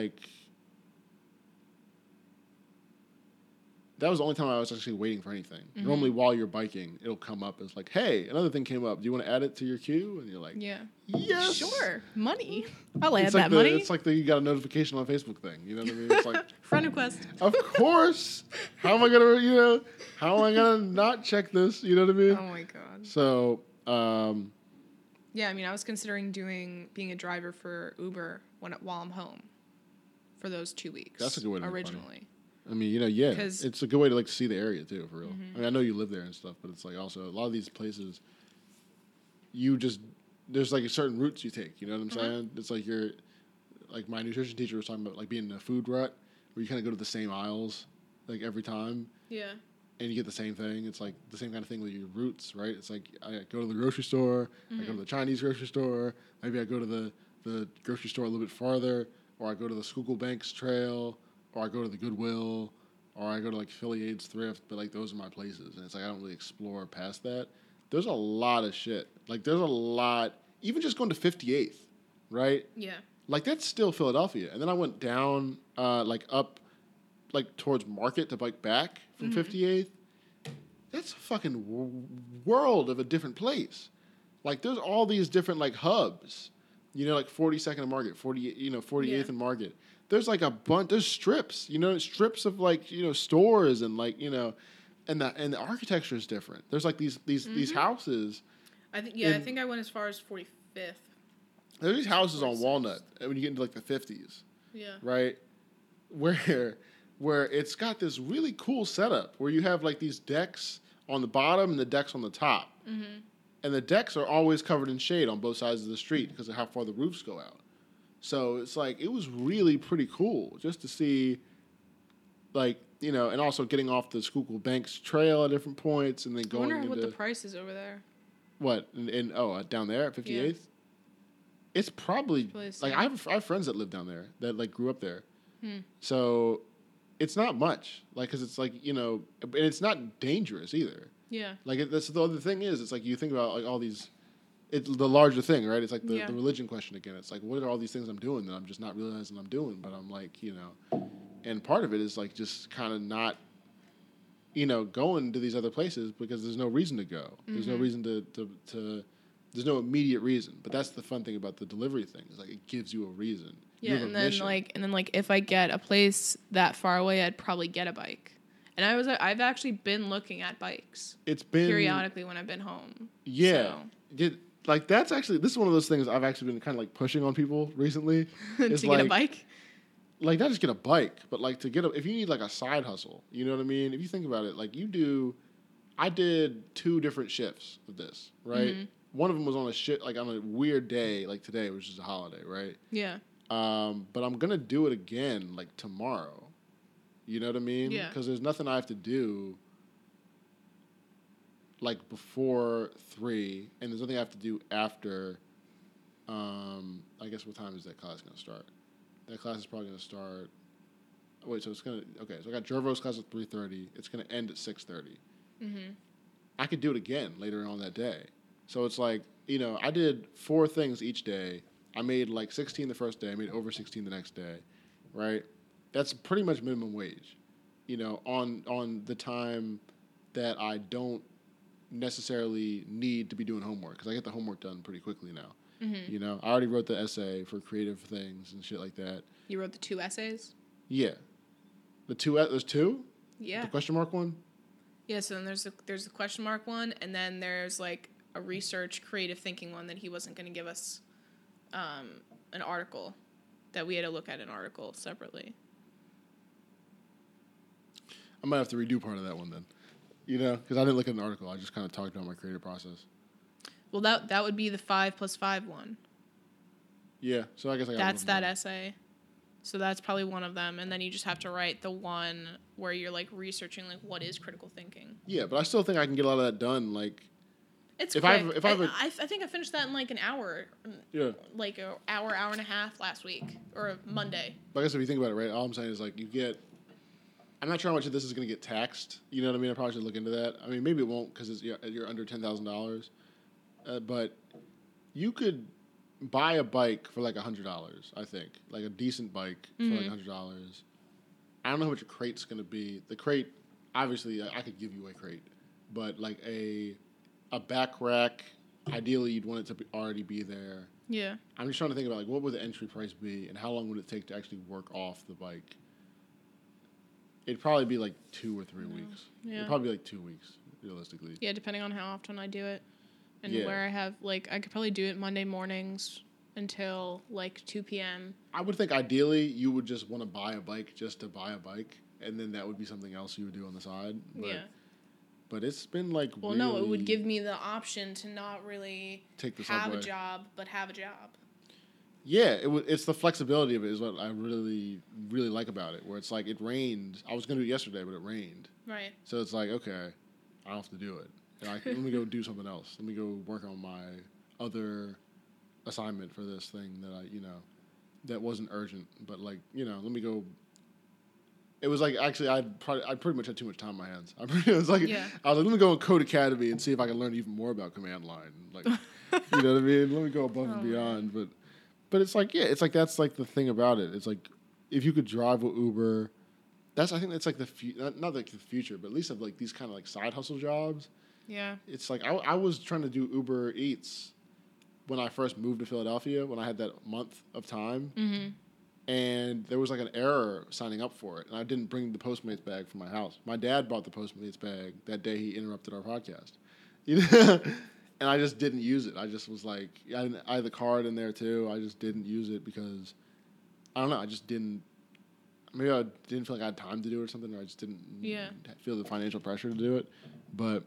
the only time I was actually waiting for anything. Mm-hmm. Normally while you're biking, it'll come up as like, hey, another thing came up. Do you want to add it to your queue? And you're like, yeah, yes, sure, money. I'll add that money. It's like you got a notification on Facebook thing. You know what I mean? It's like friend request. Of course. How am I gonna not check this? You know what I mean? Oh my god. So, yeah, I mean, I was considering being a driver for Uber while I'm home for those 2 weeks. That's a good way to originally. I mean, you know, yeah, it's a good way to like see the area too, for real. Mm-hmm. I mean, I know you live there and stuff, but it's like also a lot of these places, there's like a certain routes you take. You know what I'm saying? It's like like my nutrition teacher was talking about like being in a food rut where you kind of go to the same aisles like every time. Yeah. And you get the same thing. It's like the same kind of thing with your routes, right? It's like I go to the grocery store, I go to the Chinese grocery store, maybe I go to the grocery store a little bit farther, or I go to the Schuylkill Banks Trail, or I go to the Goodwill, or I go to like Philly Aids Thrift, but like those are my places. And it's like I don't really explore past that. There's a lot of shit. Like there's a lot, even just going to 58th, right? Yeah. Like that's still Philadelphia. And then I went down, like up, like towards Market to bike back from 58th. That's a fucking world of a different place. Like there's all these different like hubs, you know, like 42nd and Market, 48th and Market. There's like a bunch. There's strips, you know, strips of like, you know, stores and like, you know, and the architecture is different. There's like these houses. I think I went as far as 45th. There's these houses on Walnut when you get into like the 50s. Yeah. Right, where it's got this really cool setup where you have like these decks on the bottom and the decks on the top, and the decks are always covered in shade on both sides of the street because of how far the roofs go out. So it's like, it was really pretty cool just to see, like, you know, and also getting off the Schuylkill Banks Trail at different points and then going into... I wonder what the price is over there. What? Down there at 58th? Yeah. It's probably like, I have friends that live down there that, like, grew up there. So it's not much. Like, because it's, like, you know, and it's not dangerous either. Yeah. Like, that's the other thing is, it's like you think about, like, all these... It's the larger thing, right? It's like the religion question again. It's like, what are all these things I'm doing that I'm just not realizing I'm doing? But I'm like, you know, and part of it is like just kind of not, you know, going to these other places because there's no reason to go. There's no reason to there's no immediate reason. But that's the fun thing about the delivery thing. Is like it gives you a reason. Yeah, and then if I get a place that far away, I'd probably get a bike. And I've actually been looking at bikes. It's been periodically when I've been home. Yeah. So. like that's actually this is one of those things I've actually been kind of like pushing on people recently. To get a bike. Like not just get a bike, but like to get if you need like a side hustle, you know what I mean? If you think about it, like I did 2 different shifts of this, right? Mm-hmm. One of them was on on a weird day, like today, which is a holiday, right? Yeah. But I'm gonna do it again, like tomorrow. You know what I mean? Yeah. Because there's nothing I have to do, like before 3, and there's nothing I have to do after. I guess what time is that class gonna start? That class is probably gonna start. Wait, so it's gonna okay. So I got Jervo's class at 3:30. It's gonna end at 6:30. Mm-hmm. I could do it again later on that day. So it's like, I did 4 things each day. I made like 16 the first day. I made over 16 the next day, right? That's pretty much minimum wage, on the time that I don't necessarily need to be doing homework because I get the homework done pretty quickly now. Mm-hmm. I already wrote the essay for creative things and shit like that. You wrote the 2 essays? Yeah. There's 2? Yeah. The question mark one? Yeah, so then there's a question mark one, and then there's like a research creative thinking one that he wasn't going to give us an article, that we had to look at an article separately. I might have to redo part of that one then, because I didn't look at an article. I just kind of talked about my creative process. Well, that would be the 5+5 one. Yeah, so I guess I got that's that essay. So that's probably one of them, and then you just have to write the one where you're like researching like what is critical thinking. Yeah, but I still think I can get a lot of that done. Like, it's quick. I think I finished that in like an hour. Yeah. Like an hour and a half last week or Monday. But I guess if you think about it, right, all I'm saying is like I'm not sure how much of this is going to get taxed. You know what I mean? I probably should look into that. I mean, maybe it won't because you're under $10,000. But you could buy a bike for like $100, I think. Like a decent bike for like $100. I don't know how much a crate's going to be. The crate, obviously, I could give you a crate. But like a back rack, ideally you'd want it to already be there. Yeah. I'm just trying to think about like what would the entry price be and how long would it take to actually work off the bike? It'd probably be like 2 or 3 weeks. Yeah. It'd probably be like 2 weeks, realistically. Yeah, depending on how often I do it. And where I have, like, I could probably do it Monday mornings until, like, 2 p.m. I would think ideally you would just want to buy a bike just to buy a bike, and then that would be something else you would do on the side. But it's been, like, well, really... Well, no, it would give me the option to not really have a job, but have a job. Yeah, it's the flexibility of it is what I really, really like about it, where it's like it rained. I was going to do it yesterday, but it rained. Right. So it's like, okay, I don't have to do it. Let me go do something else. Let me go work on my other assignment for this thing that that wasn't urgent. But like, let me go. It was like actually I pretty much had too much time on my hands. I was like, let me go in Code Academy and see if I can learn even more about command line. Like, you know what I mean? Let me go above and beyond. But it's like that's like the thing about it. It's like if you could drive with Uber, I think that's like not like the future, but at least of like these kind of like side hustle jobs. Yeah. It's like I was trying to do Uber Eats when I first moved to Philadelphia, when I had that month of time. Mm-hmm. And there was like an error signing up for it. And I didn't bring the Postmates bag from my house. My dad bought the Postmates bag that day he interrupted our podcast. And I just didn't use it. I just was like, I had the card in there too. I just didn't use it because, I don't know, I just didn't. Maybe I didn't feel like I had time to do it or something, or I just didn't feel the financial pressure to do it. But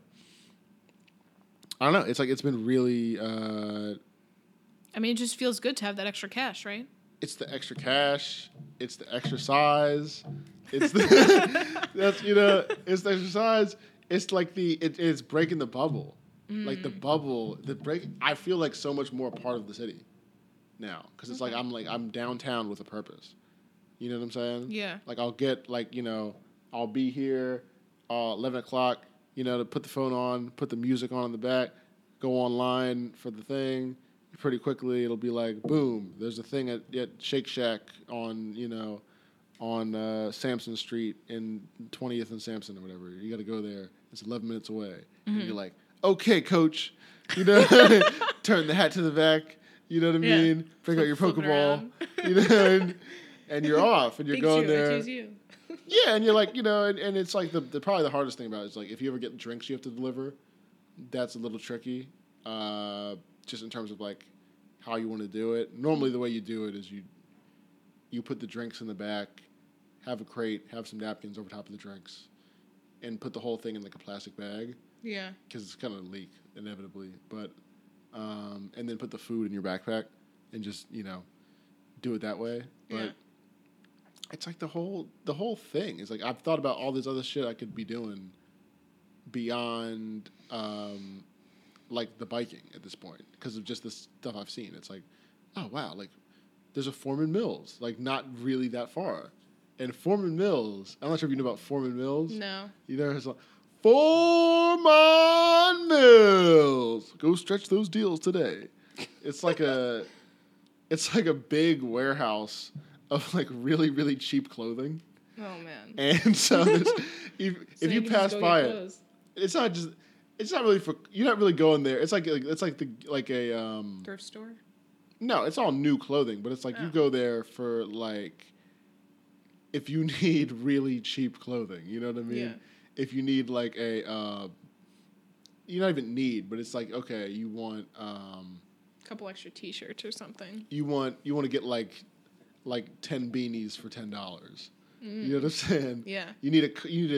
I don't know. It's like it's been really. I mean, it just feels good to have that extra cash, right? It's the extra cash. It's the exercise. It's the it's the exercise. It's like it's breaking the bubble. Like the bubble, I feel like so much more a part of the city now because it's like I'm downtown with a purpose. You know what I'm saying? Yeah. Like I'll get I'll be here 11 o'clock. To put the phone on, put the music on in the back, go online for the thing. Pretty quickly, it'll be like, boom, there's a thing at Shake Shack on Sampson Street in 20th and Sampson or whatever. You got to go there. It's 11 minutes away. Mm-hmm. And you're like, okay, coach. Turn the hat to the back. You know what I mean? Bring out your Pokeball. And you're off. And you're going there. I choose you. Yeah, and you're like, and it's like probably the hardest thing about it is like if you ever get drinks you have to deliver, that's a little tricky. just in terms of like how you want to do it. Normally, the way you do it is you put the drinks in the back, have a crate, have some napkins over top of the drinks, and put the whole thing in like a plastic bag. Yeah. Because it's going to leak inevitably, but and then put the food in your backpack and just do it that way. But it's like the whole thing is like I've thought about all this other shit I could be doing beyond like the biking at this point because of just the stuff I've seen. It's like, oh wow, like there's a Foreman Mills, like not really that far. And Foreman Mills, I'm not sure if you know about Foreman Mills. No. You know, it's like, Foreman Mills. Go stretch those deals today. It's like a big warehouse of like really, really cheap clothing. Oh man. And so if you pass by it, it's not really for, you're not really going there. It's like a thrift store? No, it's all new clothing, but it's like you go there for like if you need really cheap clothing, you know what I mean? Yeah. If you need like you don't even need, but it's like, okay, you want a couple extra t-shirts or something. You want to get like 10 beanies for $10. You know what I'm saying? Yeah. You need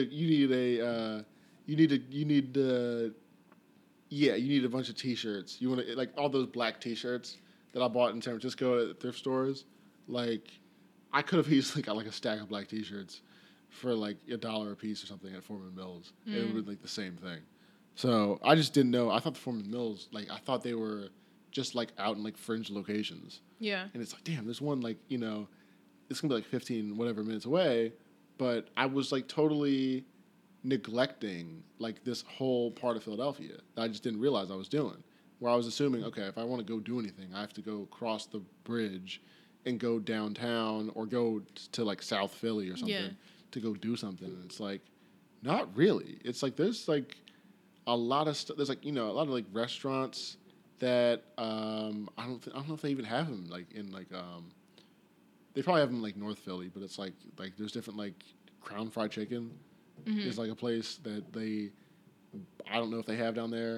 a bunch of t-shirts. You want to like all those black t-shirts that I bought in San Francisco at thrift stores. Like I could have easily got like a stack of black t-shirts for like $1 a piece or something at Foreman Mills. It would have been like the same thing. So I just didn't know. I thought the Foreman Mills, like I thought they were just like out in like fringe locations. Yeah. And it's like, damn, there's one like, it's going to be like 15 whatever minutes away. But I was like totally neglecting like this whole part of Philadelphia that I just didn't realize I was doing. Where I was assuming, okay, if I want to go do anything, I have to go cross the bridge and go downtown or go to like South Philly or something to go do something. And it's like, not really. It's like there's like a lot of stuff. There's like a lot of like restaurants that I don't know if they even have them like in like they probably have them like North Philly, but it's like there's different like Crown Fried Chicken is like a place that I don't know if they have down there.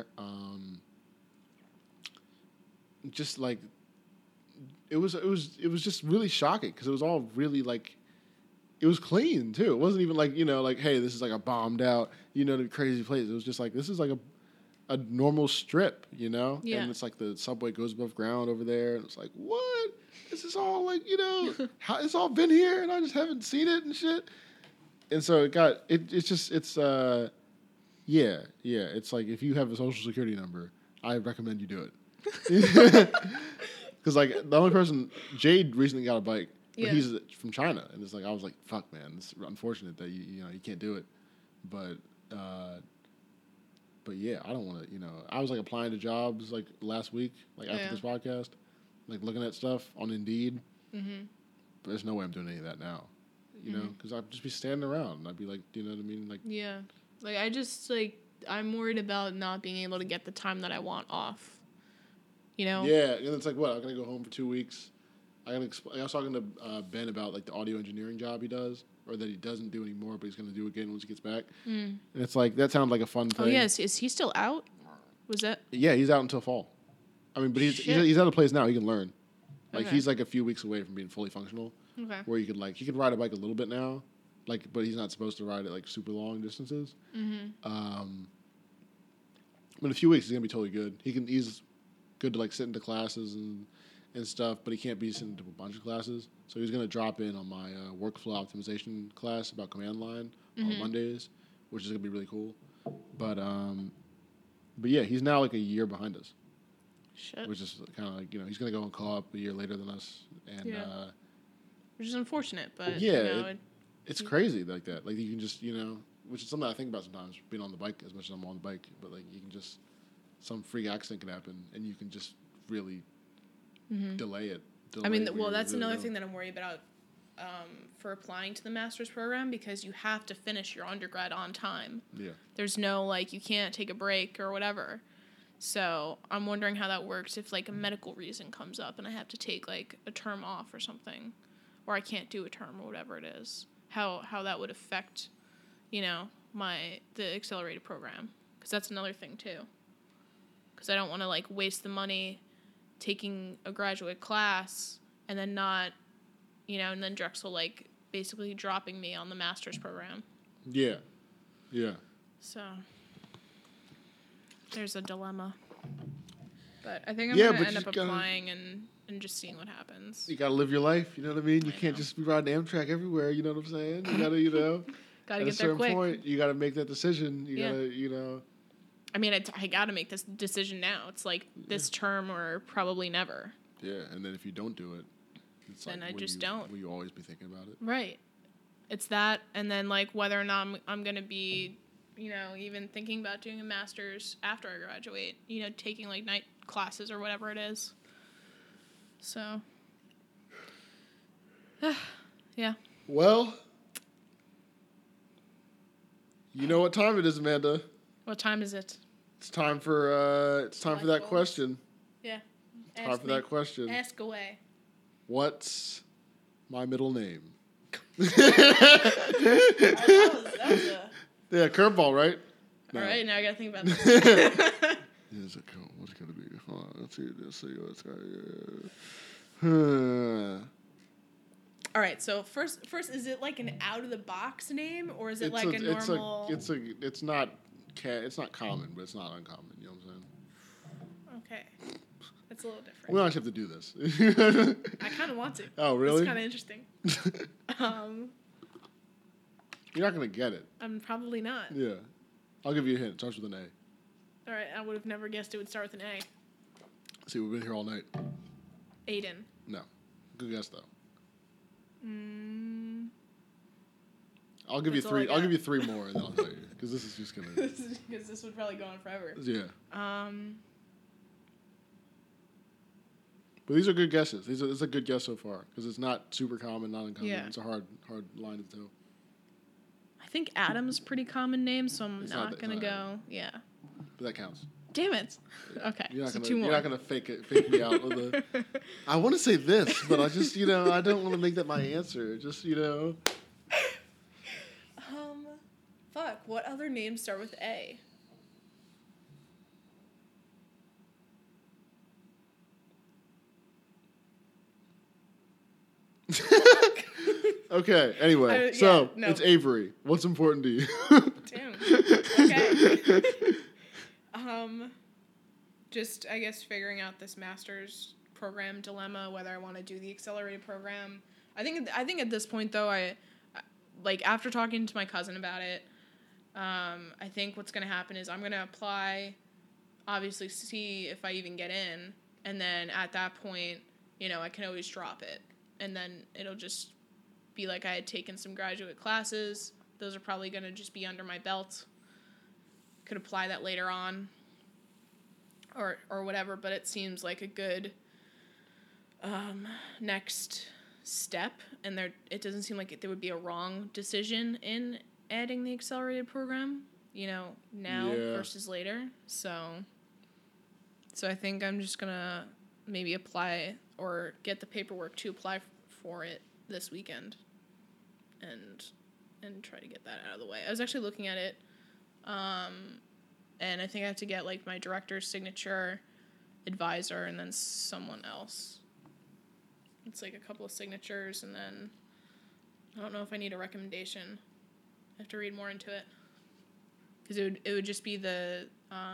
Just like it was just really shocking because it was all really like it was clean too. It wasn't even like like, hey, this is like a bombed out the crazy place. It was just like this is like a normal strip, and it's like the subway goes above ground over there, and it's like, what? This is all like how it's all been here, and I just haven't seen it and shit. And so it's like if you have a social security number, I recommend you do it. Because like the only person, Jade recently got a bike, but he's from China, and it's like I was like, fuck man, it's unfortunate that you can't do it, but yeah, I don't want to. I was like applying to jobs like last week, like after this podcast, like looking at stuff on Indeed. Mm-hmm. But there's no way I'm doing any of that now, because I'd just be standing around and I'd be like, do you know what I mean? Like like I just like I'm worried about not being able to get the time that I want off. Yeah, and it's like what I'm gonna go home for 2 weeks. I was talking to Ben about like the audio engineering job he does, or that he doesn't do anymore, but he's gonna do again once he gets back. And it's like that sounds like a fun thing. Oh yes, is he still out? Was that? Yeah, he's out until fall. I mean, but he's at a place now he can learn. Like he's like a few weeks away from being fully functional. Okay. Where he could ride a bike a little bit now, like, but he's not supposed to ride it like super long distances. Mm-hmm. But in a few weeks he's gonna be totally good. He's good to like sit into classes and stuff, but he can't be sitting into a bunch of classes. So he's gonna drop in on my workflow optimization class about command line on Mondays, which is gonna be really cool. But yeah, he's now like a year behind us. Shit. Which is kind of like he's gonna go and co-op a year later than us, and which is unfortunate, but it's crazy like that. Like you can just which is something I think about sometimes, being on the bike as much as I'm on the bike, but like you can just some freak accident can happen, and you can just really delay it. I mean, that's another thing that I'm worried about for applying to the master's program, because you have to finish your undergrad on time. Yeah. There's no, like, you can't take a break or whatever. So I'm wondering how that works if, like, a medical reason comes up and I have to take, like, a term off or something, or I can't do a term or whatever it is. How that would affect, the accelerated program, because that's another thing too. because I don't want to like waste the money taking a graduate class and then not, and then Drexel like basically dropping me on the master's program. Yeah. Yeah. So there's a dilemma. But I think I'm going to end up applying and just seeing what happens. You got to live your life, you know what I mean? You can't just be riding Amtrak everywhere, you know what I'm saying? You got to, got to get there quick. At a certain point, you got to make that decision. You got to, I mean, I got to make this decision now. It's like this term or probably never. Yeah, and then if you don't do it, it's then like, I just don't. Will you always be thinking about it? Right. It's that, and then like whether or not I'm going to be, even thinking about doing a master's after I graduate, taking like night classes or whatever it is. So, yeah. Well, you know what time it is, Amanda. What time is it? It's time for that question. Yeah. Time for that question. Ask away. What's my middle name? Yeah, curveball, right? No. All right, now I gotta think about this. What's gonna be? Hold on, let's see what's All right, so first, is it like an out of the box name, or is it like a normal? It's not common, but it's not uncommon. You know what I'm saying? Okay, it's a little different. We don't actually have to do this. I kind of want to. Oh, really? It's kind of interesting. You're not gonna get it. I'm probably not. Yeah, I'll give you a hint. It starts with an A. All right, I would have never guessed it would start with an A. See, we've been here all night. Aiden. No, good guess though. I'll give you three. I'll give you three more, and then I'll tell you because this is just gonna. Because this would probably go on forever. Yeah. But these are good guesses. It's a good guess so far because it's not super common, not uncommon. Yeah. It's a hard line to tell. I think Adam's a pretty common name, so I'm not gonna go. Adam. Yeah. But that counts. Damn it. Okay. You're not gonna fake me out with a. I want to say this, but I just I don't want to make that my answer. Just Fuck. What other names start with A? Okay. Anyway, it's Avery. What's important to you? Damn. Okay. Just I guess figuring out this master's program dilemma, whether I want to do the accelerated program. I think at this point though, I like after talking to my cousin about it, I think what's gonna happen is I'm gonna apply, obviously see if I even get in, and then at that point, I can always drop it, and then it'll just be like I had taken some graduate classes. Those are probably gonna just be under my belt. Could apply that later on. Or whatever, but it seems like a good next step, and it doesn't seem like there would be a wrong decision in adding the accelerated program, now versus later. So I think I'm just gonna maybe apply or get the paperwork to apply for it this weekend, and try to get that out of the way. I was actually looking at it. And I think I have to get, like, my director's signature, advisor, and then someone else. It's, like, a couple of signatures, and then I don't know if I need a recommendation. I have to read more into it. Because it would just be the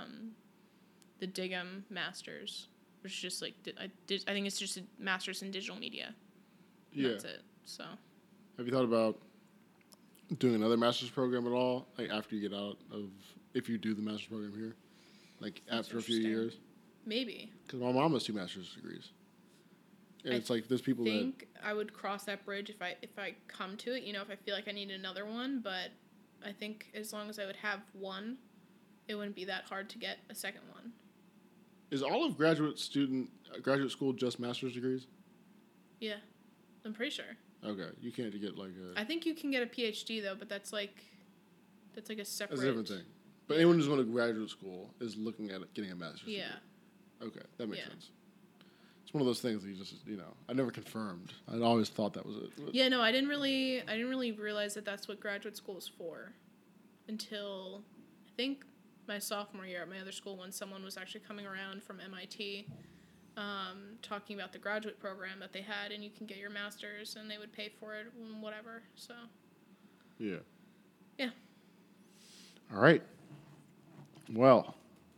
Digham Masters, which is just, like, I think it's just a Masters in Digital Media. Yeah. That's it, so. Have you thought about doing another master's program at all, like, after you get out of... If you do the master's program here, like after a few years, maybe. Because my mom has 2 master's degrees, and it's like there's people that. I think I would cross that bridge if I come to it. If I feel like I need another one, but I think as long as I would have one, it wouldn't be that hard to get a second one. Is all of graduate school just master's degrees? Yeah, I'm pretty sure. Okay, you can't get like a. I think you can get a PhD though, but that's like a separate. That's a different thing. But anyone who's going to graduate school is looking at getting a master's degree. Okay, that makes sense. It's one of those things that you just, I never confirmed. I always thought that was it. Yeah, no, I didn't really realize that that's what graduate school is for until I think my sophomore year at my other school when someone was actually coming around from MIT talking about the graduate program that they had, and you can get your master's, and they would pay for it and whatever. So. Yeah. Yeah. All right. Well.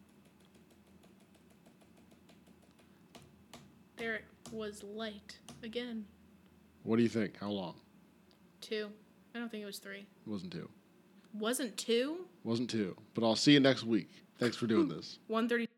There it was light again. What do you think? How long? 2. I don't think it was 3. It wasn't 2. Wasn't 2? Wasn't 2. But I'll see you next week. Thanks for doing this. 1:30.